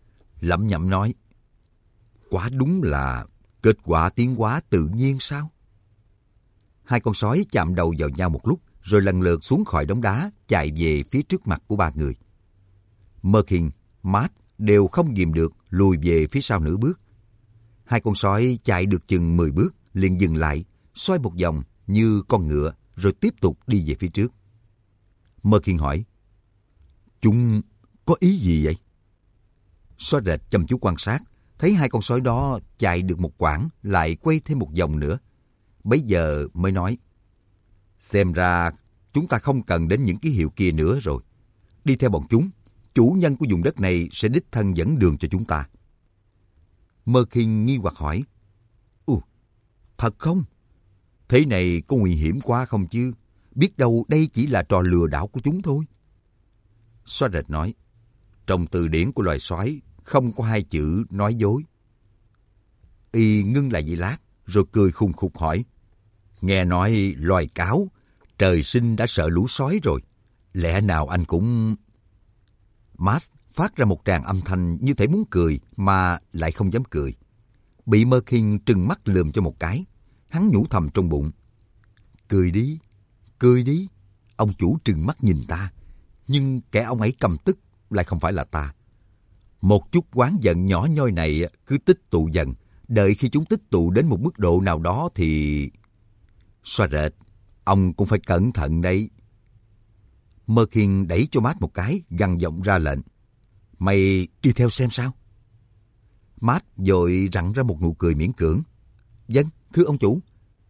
Speaker 1: lẩm nhẩm nói, quả đúng là kết quả tiến hóa tự nhiên sao? Hai con sói chạm đầu vào nhau một lúc, rồi lần lượt xuống khỏi đống đá, chạy về phía trước mặt của ba người. Merkin, Matt đều không ghìm được, lùi về phía sau nửa bước. Hai con sói chạy được chừng mười bước, liền dừng lại, xoay một vòng như con ngựa, rồi tiếp tục đi về phía trước. Merkin hỏi, chúng có ý gì vậy? Sói rệt chăm chú quan sát, thấy hai con sói đó chạy được một quãng, lại quay thêm một vòng nữa. Bấy giờ mới nói, xem ra chúng ta không cần đến những ký hiệu kia nữa rồi. Đi theo bọn chúng, chủ nhân của vùng đất này sẽ đích thân dẫn đường cho chúng ta. Merkin nghi hoặc hỏi, Ồ, thật không? Thế này có nguy hiểm quá không chứ? Biết đâu đây chỉ là trò lừa đảo của chúng thôi. Sói rệt nói, trong từ điển của loài sói không có hai chữ nói dối. Y ngưng lại giây lát, rồi cười khùng khục hỏi, nghe nói loài cáo trời sinh đã sợ lũ sói rồi, lẽ nào anh cũng... Max phát ra một tràng âm thanh như thể muốn cười mà lại không dám cười. Bị Merkin trừng mắt lườm cho một cái, hắn nhủ thầm trong bụng, cười đi, cười đi, ông chủ trừng mắt nhìn ta, nhưng kẻ ông ấy căm tức lại không phải là ta. Một chút oán giận nhỏ nhoi này cứ tích tụ dần, đợi khi chúng tích tụ đến một mức độ nào đó thì... Sói rệt, ông cũng phải cẩn thận đấy. Merkin đẩy cho Matt một cái, gằn giọng ra lệnh, mày đi theo xem sao. Matt vội rặn ra một nụ cười miễn cưỡng, vâng, thưa ông chủ.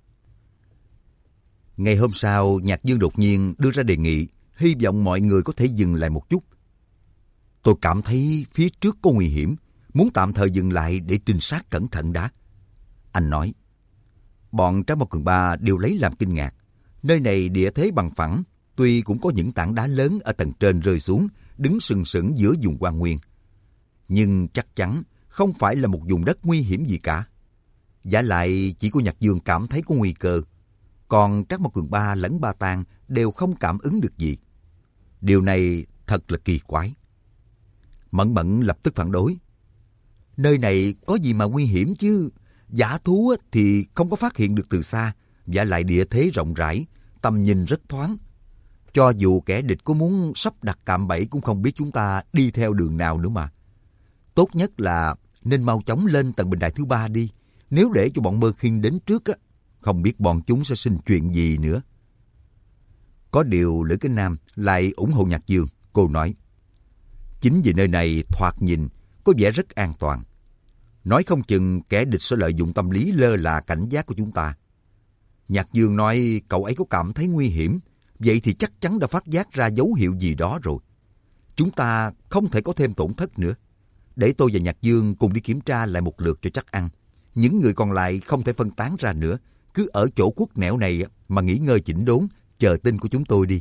Speaker 1: Ngày hôm sau, Nhạc Dương đột nhiên đưa ra đề nghị, hy vọng mọi người có thể dừng lại một chút. Tôi cảm thấy phía trước có nguy hiểm, muốn tạm thời dừng lại để trinh sát cẩn thận đã. Anh nói. Bọn Tráng Bao Cường Ba đều lấy làm kinh ngạc. Nơi này địa thế bằng phẳng, tuy cũng có những tảng đá lớn ở tầng trên rơi xuống, đứng sừng sững giữa vùng hoang nguyên. Nhưng chắc chắn không phải là một vùng đất nguy hiểm gì cả. Vả lại chỉ có Nhạc Dương cảm thấy có nguy cơ. Còn Tráng Bao Cường Ba lẫn Ba Tang đều không cảm ứng được gì. Điều này thật là kỳ quái. Mẫn Mẫn lập tức phản đối. Nơi này có gì mà nguy hiểm chứ? Dã thú thì không có phát hiện được từ xa, vả lại địa thế rộng rãi, tầm nhìn rất thoáng. Cho dù kẻ địch có muốn sắp đặt cạm bẫy cũng không biết chúng ta đi theo đường nào nữa mà. Tốt nhất là nên mau chóng lên tầng bình đài thứ ba đi. Nếu để cho bọn Merkin đến trước, á, không biết bọn chúng sẽ sinh chuyện gì nữa. Có điều Lữ Kính Nam lại ủng hộ Nhạc Dương. Cô nói, chính vì nơi này thoạt nhìn có vẻ rất an toàn. Nói không chừng kẻ địch sẽ lợi dụng tâm lý lơ là cảnh giác của chúng ta. Nhạc Dương nói cậu ấy có cảm thấy nguy hiểm, vậy thì chắc chắn đã phát giác ra dấu hiệu gì đó rồi. Chúng ta không thể có thêm tổn thất nữa. Để tôi và Nhạc Dương cùng đi kiểm tra lại một lượt cho chắc ăn. Những người còn lại không thể phân tán ra nữa. Cứ ở chỗ quất nẻo này mà nghỉ ngơi chỉnh đốn, chờ tin của chúng tôi đi.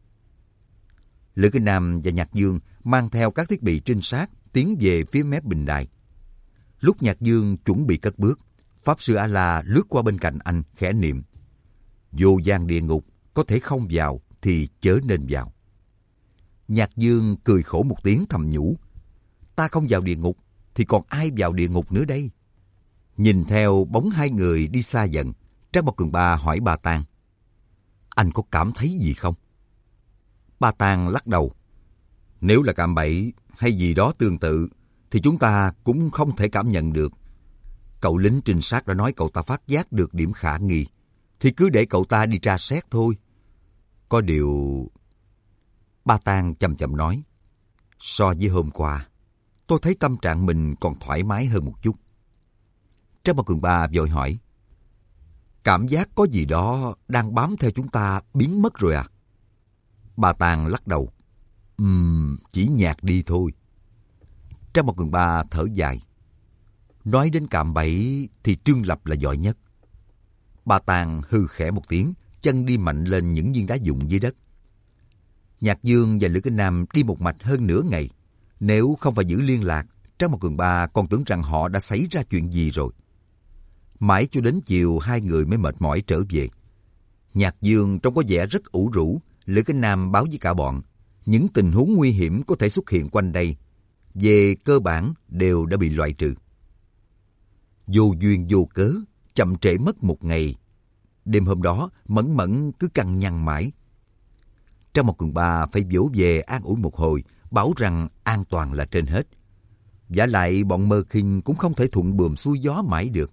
Speaker 1: Lữ Kinh Nam và Nhạc Dương mang theo các thiết bị trinh sát tiến về phía mép bình đài. Lúc Nhạc Dương chuẩn bị cất bước, Pháp Sư A-La lướt qua bên cạnh anh khẽ niệm, vô gian địa ngục có thể không vào thì chớ nên vào. Nhạc Dương cười khổ một tiếng thầm nhủ, ta không vào địa ngục thì còn ai vào địa ngục nữa đây? Nhìn theo bóng hai người đi xa dần, Tráng Bao Cường Ba hỏi Ba Tang, anh có cảm thấy gì không? Ba Tang lắc đầu, nếu là cạm bẫy hay gì đó tương tự thì chúng ta cũng không thể cảm nhận được. Cậu lính trinh sát đã nói cậu ta phát giác được điểm khả nghi, thì cứ để cậu ta đi tra xét thôi. Có điều... Ba Tang chậm chậm nói, so với hôm qua, tôi thấy tâm trạng mình còn thoải mái hơn một chút. Tráng Bao Cường Ba vội hỏi, cảm giác có gì đó đang bám theo chúng ta biến mất rồi à? Ba Tang lắc đầu, Ừm, chỉ nhạt đi thôi. Tráng Bao Cường Ba thở dài, nói đến cạm bẫy thì Trương Lập là giỏi nhất. Ba Tang hư khẽ một tiếng, chân đi mạnh lên những viên đá vụn dưới đất. Nhạc Dương và Lữ Kính Nam đi một mạch hơn nửa ngày. Nếu không phải giữ liên lạc, Tráng Bao Cường Ba còn tưởng rằng họ đã xảy ra chuyện gì rồi. Mãi cho đến chiều hai người mới mệt mỏi trở về. Nhạc Dương trông có vẻ rất ủ rũ. Lữ Kính Nam báo với cả bọn, những tình huống nguy hiểm có thể xuất hiện quanh đây. về cơ bản đều đã bị loại trừ. Vô duyên vô cớ, chậm trễ mất một ngày. Đêm hôm đó, Mẫn Mẫn cứ cằn nhằn mãi. Trang một Cường Ba phải vỗ về an ủi một hồi, bảo rằng an toàn là trên hết. Vả lại bọn Mơ Khinh cũng không thể thuận buồm xuôi gió mãi được.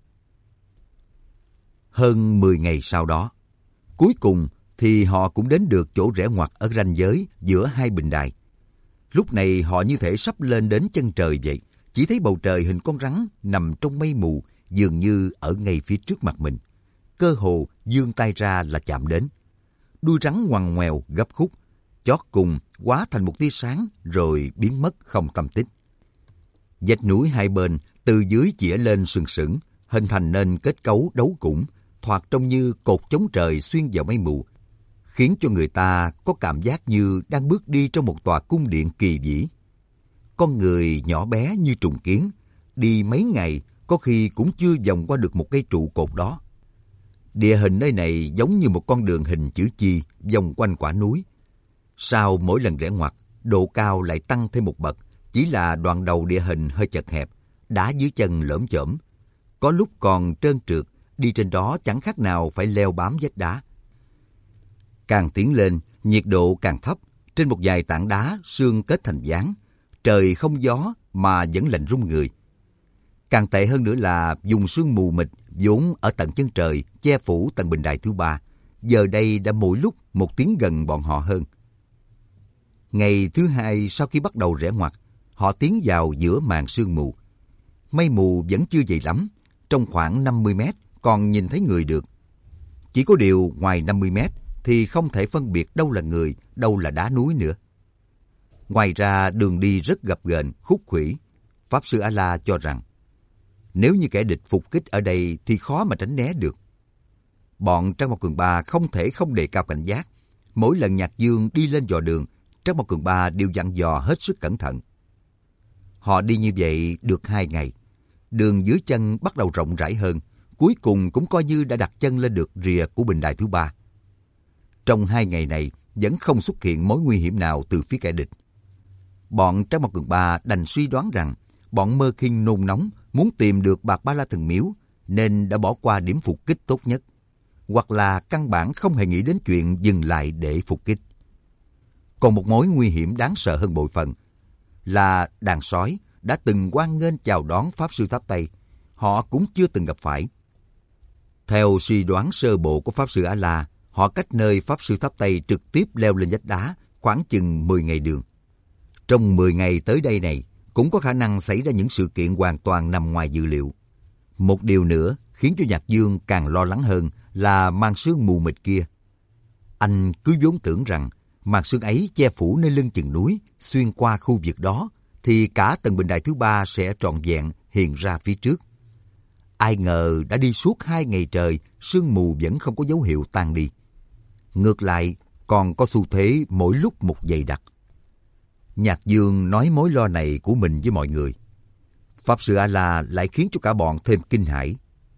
Speaker 1: Hơn mười ngày sau đó, cuối cùng thì họ cũng đến được chỗ rẽ ngoặt ở ranh giới giữa hai bình đài. Lúc này họ như thể sắp lên đến chân trời vậy, chỉ thấy bầu trời hình con rắn nằm trong mây mù, dường như ở ngay phía trước mặt mình. Cơ hồ vươn tay ra là chạm đến. Đuôi rắn ngoằn ngoèo gấp khúc, chót cùng hóa thành một tia sáng rồi biến mất không tăm tích. Vách núi hai bên từ dưới chĩa lên sừng sững, hình thành nên kết cấu đấu củng, thoạt trông như cột chống trời xuyên vào mây mù, khiến cho người ta có cảm giác như đang bước đi trong một tòa cung điện kỳ vĩ. Con người nhỏ bé như trùng kiến, đi mấy ngày có khi cũng chưa vòng qua được một cây trụ cột đó. Địa hình nơi này giống như một con đường hình chữ chi vòng quanh quả núi. Sau mỗi lần rẽ ngoặt, độ cao lại tăng thêm một bậc, chỉ là đoạn đầu địa hình hơi chật hẹp, đá dưới chân lởm chởm. Có lúc còn trơn trượt, đi trên đó chẳng khác nào phải leo bám vách đá. Càng tiến lên, nhiệt độ càng thấp, trên một vài tảng đá sương kết thành dáng, trời không gió mà vẫn lạnh run người. Càng tệ hơn nữa là vùng sương mù mịt vốn ở tận chân trời che phủ tầng bình đài thứ ba, giờ đây đã mỗi lúc một tiến gần bọn họ hơn. Ngày thứ hai sau khi bắt đầu rẽ ngoặt, họ tiến vào giữa màn sương mù. Mây mù vẫn chưa dày lắm, trong khoảng năm mươi mét còn nhìn thấy người được. Chỉ có điều ngoài năm mươi mét thì không thể phân biệt đâu là người, đâu là đá núi nữa. Ngoài ra đường đi rất gập ghềnh, khúc khuỷu. Pháp Sư A-La cho rằng nếu như kẻ địch phục kích ở đây thì khó mà tránh né được. Bọn Trang Mộc Cường Ba không thể không đề cao cảnh giác. Mỗi lần Nhạc Dương đi lên dò đường, Trang Mộc Cường Ba đều dặn dò hết sức cẩn thận. Họ đi như vậy được hai ngày. Đường dưới chân bắt đầu rộng rãi hơn, cuối cùng cũng coi như đã đặt chân lên được rìa của bình đài thứ ba. Trong hai ngày này vẫn không xuất hiện mối nguy hiểm nào từ phía kẻ địch. Bọn Trang Mộc Cường Ba đành suy đoán rằng bọn Mơ Khinh nôn nóng muốn tìm được Bạc Ba La Thần Miếu nên đã bỏ qua điểm phục kích tốt nhất, hoặc là căn bản không hề nghĩ đến chuyện dừng lại để phục kích. Còn một mối nguy hiểm đáng sợ hơn bội phần là đàn sói đã từng hoan nghênh chào đón Pháp Sư Tháp Tây, họ cũng chưa từng gặp phải. Theo suy đoán sơ bộ của Pháp Sư A-La, họ cách nơi Pháp Sư Tháp Tây trực tiếp leo lên vách đá khoảng chừng mười ngày đường. Trong mười ngày tới đây này, cũng có khả năng xảy ra những sự kiện hoàn toàn nằm ngoài dự liệu. Một điều nữa khiến cho Nhạc Dương càng lo lắng hơn là màn sương mù mịt kia. Anh cứ vốn tưởng rằng màn sương ấy che phủ nơi lưng chừng núi, xuyên qua khu vực đó, thì cả tầng bình đài thứ ba sẽ trọn vẹn hiện ra phía trước. Ai ngờ đã đi suốt hai ngày trời, sương mù vẫn không có dấu hiệu tan đi. Ngược lại, còn có xu thế mỗi lúc một dày đặc. Nhạc Dương nói mối lo này của mình với mọi người. Pháp Sư A-La lại khiến cho cả bọn thêm kinh hãi.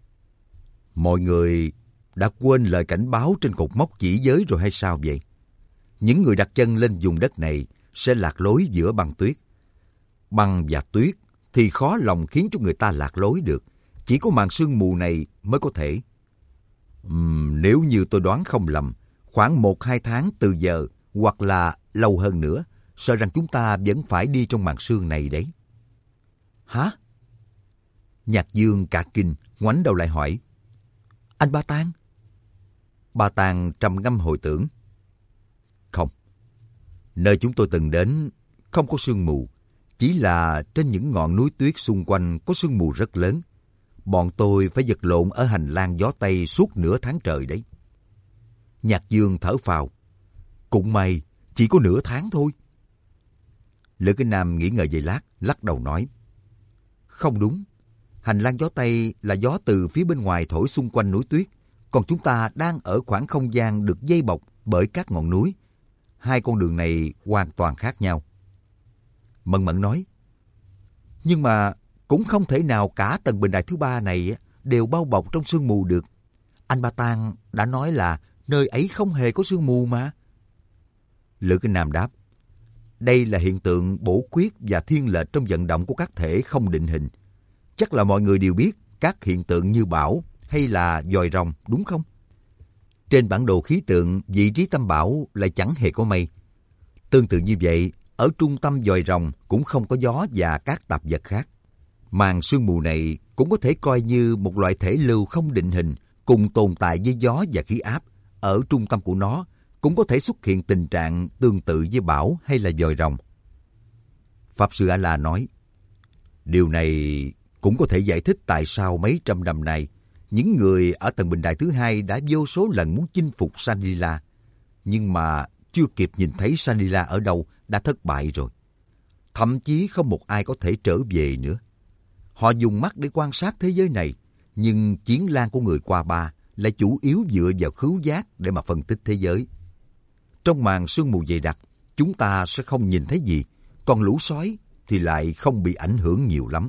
Speaker 1: Mọi người đã quên lời cảnh báo trên cột mốc chỉ giới rồi hay sao vậy? Những người đặt chân lên vùng đất này sẽ lạc lối giữa băng tuyết. Băng và tuyết thì khó lòng khiến cho người ta lạc lối được. Chỉ có màn sương mù này mới có thể. Uhm, nếu như tôi đoán không lầm, khoảng một hai tháng từ giờ hoặc là lâu hơn nữa, sợ rằng chúng ta vẫn phải đi trong màn sương này đấy. Hả? Nhạc Dương cả kinh, ngoảnh đầu lại hỏi. Anh Ba Tang? Ba Tang trầm ngâm hồi tưởng. Không. Nơi chúng tôi từng đến không có sương mù. Chỉ là trên những ngọn núi tuyết xung quanh có sương mù rất lớn. Bọn tôi phải vật lộn ở hành lang gió Tây suốt nửa tháng trời đấy. Nhạc Dương thở phào. Cũng may, chỉ có nửa tháng thôi. Lữ Kinh Nam nghĩ ngợi giây lát, lắc đầu nói. Không đúng. Hành lang gió Tây là gió từ phía bên ngoài thổi xung quanh núi tuyết. Còn chúng ta đang ở khoảng không gian được dây bọc bởi các ngọn núi. Hai con đường này hoàn toàn khác nhau. Mẫn Mẫn nói. Nhưng mà cũng không thể nào cả tầng bình đài thứ ba này đều bao bọc trong sương mù được. Anh Ba Tang đã nói là nơi ấy không hề có sương mù mà. Lữ Kinh Nam đáp. Đây là hiện tượng bổ khuyết và thiên lệch trong vận động của các thể không định hình. Chắc là mọi người đều biết các hiện tượng như bão hay là dòi rồng, đúng không? Trên bản đồ khí tượng, vị trí tâm bão lại chẳng hề có mây. Tương tự như vậy, ở trung tâm dòi rồng cũng không có gió và các tạp vật khác. Màn sương mù này cũng có thể coi như một loại thể lưu không định hình cùng tồn tại với gió và khí áp. Ở trung tâm của nó cũng có thể xuất hiện tình trạng tương tự với bão hay là dòi rồng. Pháp Sư A-la nói, điều này cũng có thể giải thích tại sao mấy trăm năm nay, những người ở tầng bình đại thứ hai đã vô số lần muốn chinh phục Shangri-La, nhưng mà chưa kịp nhìn thấy Shangri-La ở đâu đã thất bại rồi. Thậm chí không một ai có thể trở về nữa. Họ dùng mắt để quan sát thế giới này, nhưng chiến lan của người qua ba lại chủ yếu dựa vào khứu giác để mà phân tích thế giới. Trong màn sương mù dày đặc, chúng ta sẽ không nhìn thấy gì, còn lũ sói thì lại không bị ảnh hưởng nhiều lắm.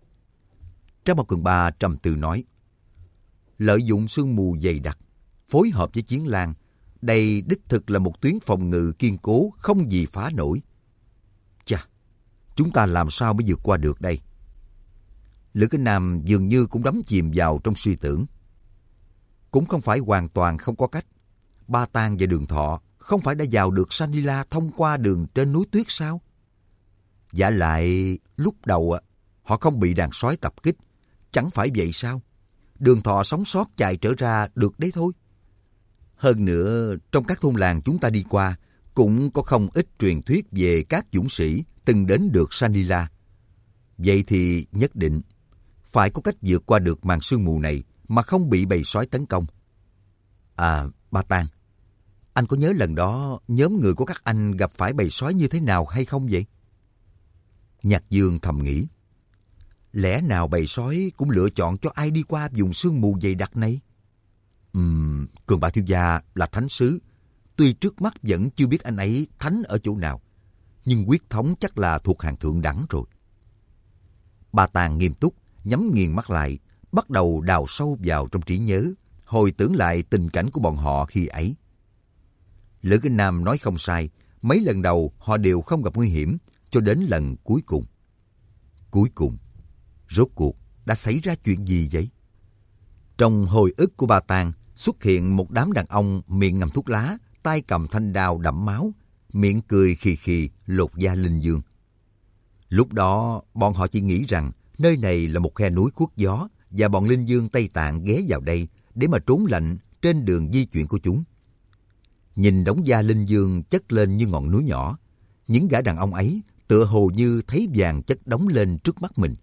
Speaker 1: Trác Mao Cường Ba trầm tư nói, lợi dụng sương mù dày đặc, phối hợp với chiến lan, đây đích thực là một tuyến phòng ngự kiên cố không gì phá nổi. Chà, chúng ta làm sao mới vượt qua được đây? Lữ Kinh Nam dường như cũng đắm chìm vào trong suy tưởng. Cũng không phải hoàn toàn không có cách. Ba Tang và Đường Thọ không phải đã vào được Shangri-La thông qua đường trên núi tuyết sao? Vả lại, lúc đầu họ không bị đàn sói tập kích. Chẳng phải vậy sao? Đường Thọ sống sót chạy trở ra được đấy thôi. Hơn nữa, trong các thôn làng chúng ta đi qua, cũng có không ít truyền thuyết về các dũng sĩ từng đến được Shangri-La. Vậy thì nhất định phải có cách vượt qua được màn sương mù này mà không bị bầy sói tấn công. À, Ba Tang, anh có nhớ lần đó nhóm người của các anh gặp phải bầy sói như thế nào hay không vậy? Nhạc Dương thầm nghĩ, lẽ nào bầy sói cũng lựa chọn cho ai đi qua vùng sương mù dày đặc này? Ừm, Cường Ba thiếu gia là thánh sứ. Tuy trước mắt vẫn chưa biết anh ấy thánh ở chỗ nào, nhưng quyết thống chắc là thuộc hàng thượng đẳng rồi. Ba Tang nghiêm túc, nhắm nghiền mắt lại, bắt đầu đào sâu vào trong trí nhớ, hồi tưởng lại tình cảnh của bọn họ khi ấy. Lữ Kinh Nam nói không sai, mấy lần đầu họ đều không gặp nguy hiểm, cho đến lần cuối cùng. Cuối cùng, rốt cuộc đã xảy ra chuyện gì vậy? Trong hồi ức của Ba Tang xuất hiện một đám đàn ông miệng ngậm thuốc lá, tay cầm thanh đao đẫm máu, miệng cười khì khì lột da linh dương. Lúc đó, bọn họ chỉ nghĩ rằng nơi này là một khe núi khuất gió và bọn linh dương Tây Tạng ghé vào đây để mà trốn lạnh trên đường di chuyển của chúng. Nhìn đống da linh dương chất lên như ngọn núi nhỏ, những gã đàn ông ấy tựa hồ như thấy vàng chất đóng lên trước mắt mình.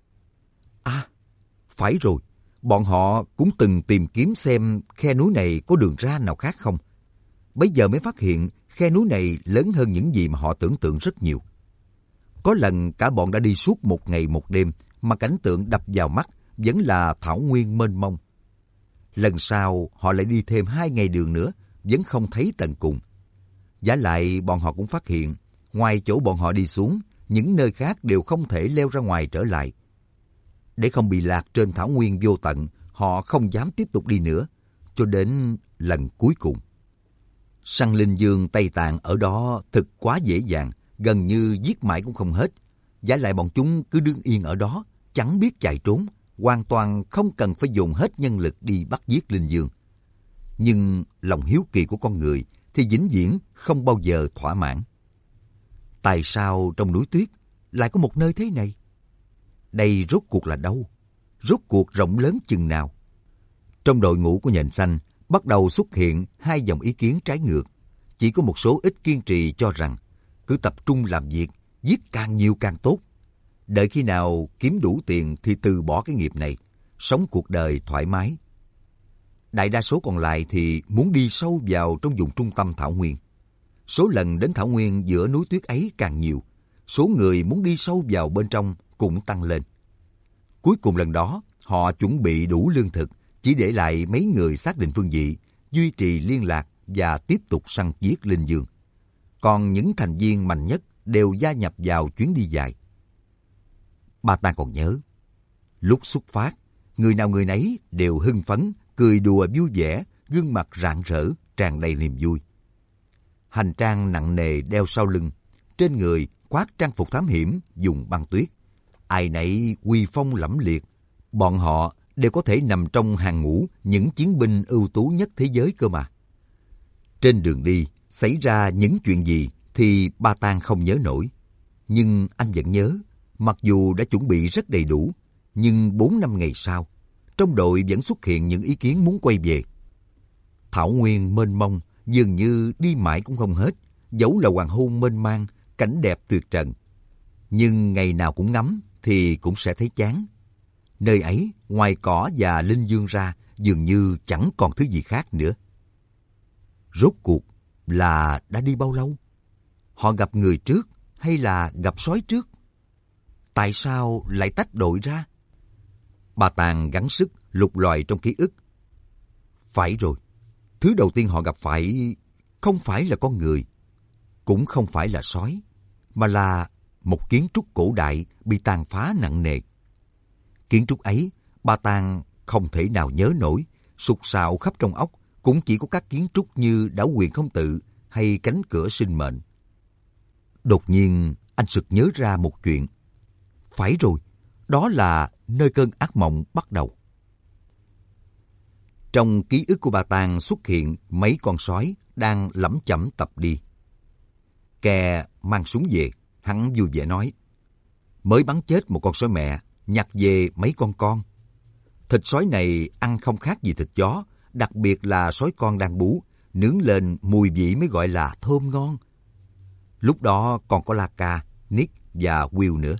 Speaker 1: À, phải rồi, bọn họ cũng từng tìm kiếm xem khe núi này có đường ra nào khác không. Bây giờ mới phát hiện khe núi này lớn hơn những gì mà họ tưởng tượng rất nhiều. Có lần cả bọn đã đi suốt một ngày một đêm mà cảnh tượng đập vào mắt vẫn là thảo nguyên mênh mông. Lần sau họ lại đi thêm hai ngày đường nữa, vẫn không thấy tận cùng. Vả lại bọn họ cũng phát hiện, ngoài chỗ bọn họ đi xuống, những nơi khác đều không thể leo ra ngoài trở lại. Để không bị lạc trên thảo nguyên vô tận, họ không dám tiếp tục đi nữa, cho đến lần cuối cùng. Săn linh dương Tây Tạng ở đó thực quá dễ dàng, gần như giết mãi cũng không hết. Vả lại bọn chúng cứ đứng yên ở đó, chẳng biết chạy trốn, hoàn toàn không cần phải dùng hết nhân lực đi bắt giết linh dương. Nhưng lòng hiếu kỳ của con người thì vĩnh viễn không bao giờ thỏa mãn. Tại sao trong núi tuyết lại có một nơi thế này? Đây rốt cuộc là đâu? Rốt cuộc rộng lớn chừng nào? Trong đội ngũ của Nhện Xanh bắt đầu xuất hiện hai dòng ý kiến trái ngược. Chỉ có một số ít kiên trì cho rằng cứ tập trung làm việc, giết càng nhiều càng tốt. Đợi khi nào kiếm đủ tiền thì từ bỏ cái nghiệp này, sống cuộc đời thoải mái. Đại đa số còn lại thì muốn đi sâu vào trong vùng trung tâm thảo nguyên. Số lần đến thảo nguyên giữa núi tuyết ấy càng nhiều, số người muốn đi sâu vào bên trong cũng tăng lên. Cuối cùng lần đó, họ chuẩn bị đủ lương thực, chỉ để lại mấy người xác định phương vị, duy trì liên lạc và tiếp tục săn giết linh dương. Còn những thành viên mạnh nhất đều gia nhập vào chuyến đi dài. Ba Tang còn nhớ, lúc xuất phát, người nào người nấy đều hưng phấn, cười đùa vui vẻ, gương mặt rạng rỡ, tràn đầy niềm vui. Hành trang nặng nề đeo sau lưng, trên người khoác trang phục thám hiểm dùng băng tuyết. Ai nấy uy phong lẫm liệt, bọn họ đều có thể nằm trong hàng ngũ những chiến binh ưu tú nhất thế giới cơ mà. Trên đường đi, xảy ra những chuyện gì thì Ba Tang không nhớ nổi. Nhưng anh vẫn nhớ, mặc dù đã chuẩn bị rất đầy đủ, nhưng bốn năm ngày sau, trong đội vẫn xuất hiện những ý kiến muốn quay về. Thảo nguyên mênh mông, dường như đi mãi cũng không hết, dẫu là hoàng hôn mênh mang, cảnh đẹp tuyệt trần. Nhưng ngày nào cũng ngắm thì cũng sẽ thấy chán. Nơi ấy, ngoài cỏ và linh dương ra, dường như chẳng còn thứ gì khác nữa. Rốt cuộc là đã đi bao lâu? Họ gặp người trước hay là gặp sói trước? Tại sao lại tách đội ra? Ba Tang gắng sức lục lọi trong ký ức. Phải rồi, thứ đầu tiên họ gặp phải không phải là con người, cũng không phải là sói, mà là một kiến trúc cổ đại bị tàn phá nặng nề. Kiến trúc ấy, Ba Tang không thể nào nhớ nổi, sục sạo khắp trong óc, cũng chỉ có các kiến trúc như đảo Huyền Không Tự hay cánh cửa sinh mệnh. Đột nhiên, anh sực nhớ ra một chuyện. Phải rồi, đó là nơi cơn ác mộng bắt đầu. Trong ký ức của Ba Tang xuất hiện mấy con sói đang lẩm chẩm tập đi. Kè mang súng về, hắn vui vẻ nói. Mới bắn chết một con sói mẹ, nhặt về mấy con con. Thịt sói này ăn không khác gì thịt chó, đặc biệt là sói con đang bú, nướng lên mùi vị mới gọi là thơm ngon. Lúc đó còn có Laka, Nick và Will nữa.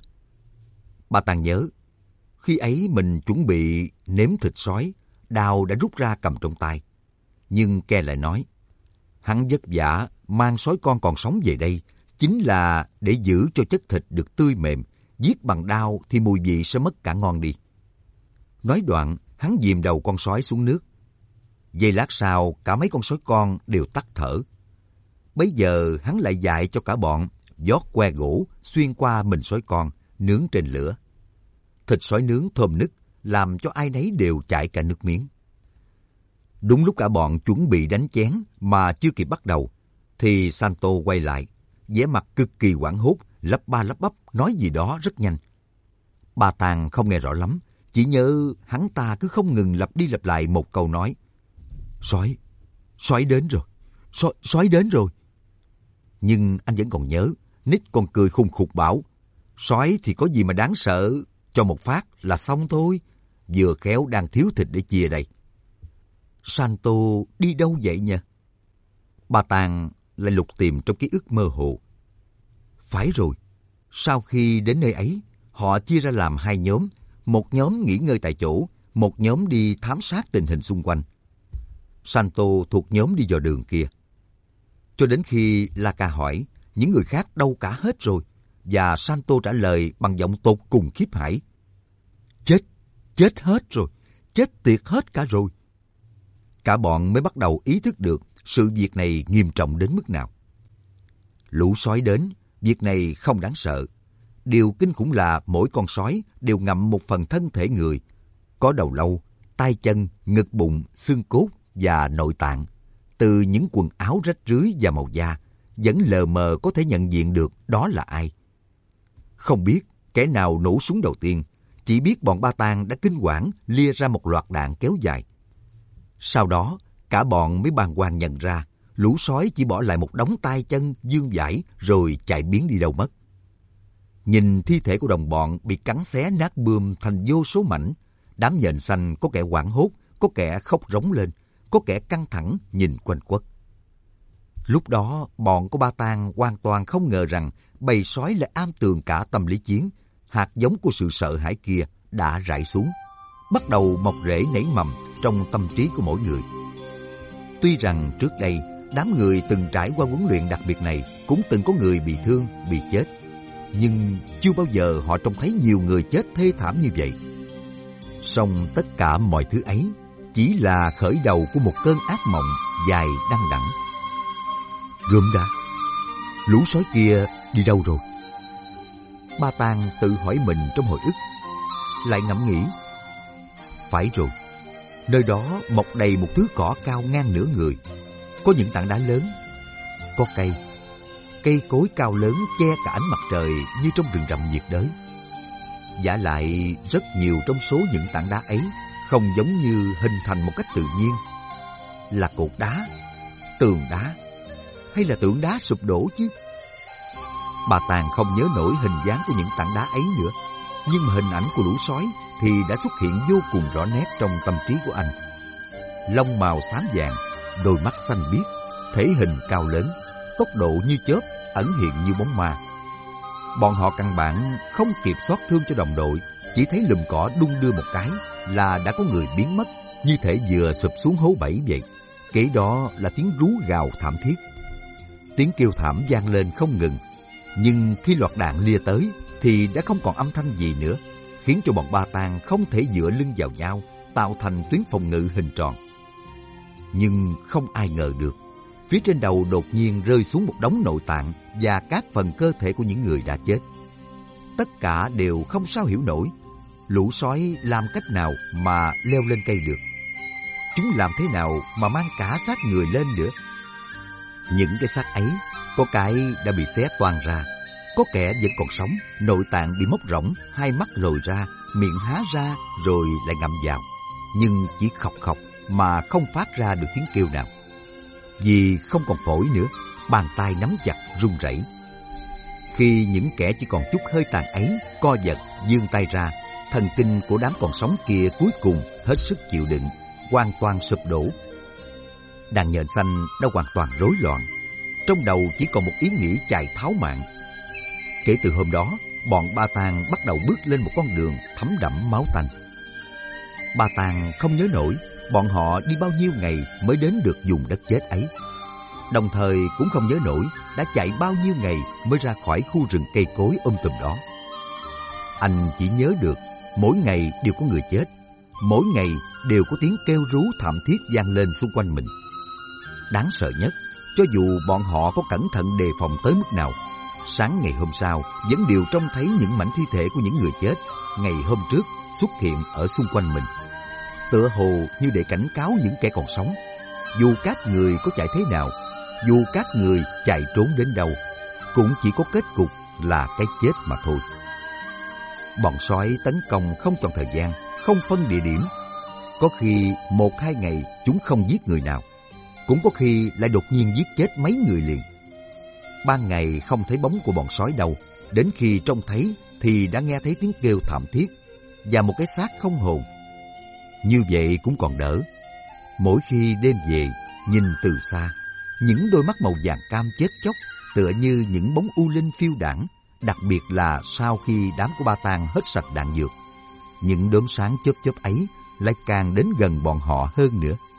Speaker 1: Ba Tang nhớ, khi ấy mình chuẩn bị nếm thịt sói, đao đã rút ra cầm trong tay. Nhưng Ke lại nói, hắn vất vả mang sói con còn sống về đây, chính là để giữ cho chất thịt được tươi mềm, giết bằng đao thì mùi vị sẽ mất cả ngon đi. Nói đoạn, hắn dìm đầu con sói xuống nước. Giây lát sau, cả mấy con sói con đều tắt thở. Bấy giờ hắn lại dạy cho cả bọn vót que gỗ xuyên qua mình sói con, nướng trên lửa. Thịt sói nướng thơm nức, làm cho ai nấy đều chảy cả nước miếng. Đúng lúc cả bọn chuẩn bị đánh chén mà chưa kịp bắt đầu, thì Santo quay lại, vẻ mặt cực kỳ hoảng hốt, lắp ba lắp bắp nói gì đó rất nhanh. Ba Tang không nghe rõ lắm, chỉ nhớ hắn ta cứ không ngừng lặp đi lặp lại một câu nói. Sói, sói đến rồi, sói, sói đến rồi. Nhưng anh vẫn còn nhớ, Nick còn cười khùng khục bảo, sói thì có gì mà đáng sợ, cho một phát là xong thôi, vừa khéo đang thiếu thịt để chia đây. Santo đi đâu vậy nhỉ? Ba Tang lại lục tìm trong ký ức mơ hồ. Phải rồi, sau khi đến nơi ấy, họ chia ra làm hai nhóm, một nhóm nghỉ ngơi tại chỗ, một nhóm đi thám sát tình hình xung quanh. Santo thuộc nhóm đi dò đường kia. Cho đến khi Laka hỏi, những người khác đâu cả hết rồi, và Santo trả lời bằng giọng tột cùng khiếp hãi. Chết, chết hết rồi, chết tiệt hết cả rồi. Cả bọn mới bắt đầu ý thức được sự việc này nghiêm trọng đến mức nào. Lũ sói đến, việc này không đáng sợ. Điều kinh khủng là mỗi con sói đều ngậm một phần thân thể người, có đầu lâu, tay chân, ngực bụng, xương cốt và nội tạng. Từ những quần áo rách rưới và màu da, vẫn lờ mờ có thể nhận diện được đó là ai. Không biết kẻ nào nổ súng đầu tiên, chỉ biết bọn Ba Tang đã kinh hoảng lia ra một loạt đạn kéo dài. Sau đó, cả bọn mới bàng hoàng nhận ra, lũ sói chỉ bỏ lại một đống tay chân vương vãi rồi chạy biến đi đâu mất. Nhìn thi thể của đồng bọn bị cắn xé nát bươm thành vô số mảnh, đám nhện xanh có kẻ hoảng hốt, có kẻ khóc rống lên, có kẻ căng thẳng nhìn quanh quất. Lúc đó, bọn của Ba Tang hoàn toàn không ngờ rằng bầy sói lại am tường cả tâm lý chiến. Hạt giống của sự sợ hãi kia đã rải xuống, bắt đầu mọc rễ nảy mầm trong tâm trí của mỗi người. Tuy rằng trước đây, đám người từng trải qua huấn luyện đặc biệt này cũng từng có người bị thương, bị chết, nhưng chưa bao giờ họ trông thấy nhiều người chết thê thảm như vậy. Song tất cả mọi thứ ấy chỉ là khởi đầu của một cơn ác mộng dài đăng đẵng. Gớm đã, lũ sói kia đi đâu rồi? Ba Tang tự hỏi mình trong hồi ức, lại ngẫm nghĩ. Phải rồi, nơi đó mọc đầy một thứ cỏ cao ngang nửa người, có những tảng đá lớn, có cây. cây cối cao lớn che cả ánh mặt trời như trong rừng rậm nhiệt đới. Vả lại rất nhiều trong số những tảng đá ấy không giống như hình thành một cách tự nhiên. Là cột đá, tường đá hay là tượng đá sụp đổ chứ? Bà Tàng không nhớ nổi hình dáng của những tảng đá ấy nữa, nhưng mà hình ảnh của lũ sói thì đã xuất hiện vô cùng rõ nét trong tâm trí của anh. Lông màu xám vàng, đôi mắt xanh biếc, thể hình cao lớn, tốc độ như chớp, ẩn hiện như bóng ma. Bọn họ căn bản không kịp xót thương cho đồng đội, chỉ thấy lùm cỏ đung đưa một cái là đã có người biến mất, như thể vừa sụp xuống hố bẫy vậy. Kế đó là tiếng rú gào thảm thiết. Tiếng kêu thảm vang lên không ngừng, nhưng khi loạt đạn lia tới thì đã không còn âm thanh gì nữa, khiến cho bọn Ba Tàng không thể dựa lưng vào nhau, tạo thành tuyến phòng ngự hình tròn. Nhưng không ai ngờ được, phía trên đầu đột nhiên rơi xuống một đống nội tạng và các phần cơ thể của những người đã chết. Tất cả đều không sao hiểu nổi, lũ sói làm cách nào mà leo lên cây được? Chúng làm thế nào mà mang cả xác người lên nữa? Những cái xác ấy, có cái đã bị xé toang ra, có kẻ vẫn còn sống, nội tạng bị móc rỗng, hai mắt lồi ra, miệng há ra rồi lại ngậm vào, nhưng chỉ khọc khọc mà không phát ra được tiếng kêu nào. Vì không còn phổi nữa, bàn tay nắm chặt run rẩy. Khi những kẻ chỉ còn chút hơi tàn ấy co giật vươn tay ra, thần kinh của đám còn sống kia cuối cùng hết sức chịu đựng, hoàn toàn sụp đổ. Đàn nhện xanh đã hoàn toàn rối loạn, trong đầu chỉ còn một ý nghĩ chạy tháo mạng. Kể từ hôm đó, bọn Ba Tàng bắt đầu bước lên một con đường thấm đẫm máu tanh. Ba Tàng không nhớ nổi bọn họ đi bao nhiêu ngày mới đến được vùng đất chết ấy, đồng thời cũng không nhớ nổi đã chạy bao nhiêu ngày mới ra khỏi khu rừng cây cối um tùm đó. Anh chỉ nhớ được mỗi ngày đều có người chết, mỗi ngày đều có tiếng kêu rú thảm thiết vang lên xung quanh mình. Đáng sợ nhất, cho dù bọn họ có cẩn thận đề phòng tới mức nào, sáng ngày hôm sau vẫn đều trông thấy những mảnh thi thể của những người chết ngày hôm trước xuất hiện ở xung quanh mình, tựa hồ như để cảnh cáo những kẻ còn sống. Dù các người có chạy thế nào, dù các người chạy trốn đến đâu, cũng chỉ có kết cục là cái chết mà thôi. Bọn sói tấn công không chọn thời gian, không phân địa điểm. Có khi một hai ngày chúng không giết người nào, cũng có khi lại đột nhiên giết chết mấy người liền. Ban ngày không thấy bóng của bọn sói đâu, đến khi trông thấy thì đã nghe thấy tiếng kêu thảm thiết và một cái xác không hồn. Như vậy cũng còn đỡ. Mỗi khi đêm về, nhìn từ xa, những đôi mắt màu vàng cam chết chóc tựa như những bóng u linh phiêu đãng, đặc biệt là sau khi đám của Ba Tàng hết sạch đạn dược. Những đốm sáng chớp chớp ấy lại càng đến gần bọn họ hơn nữa.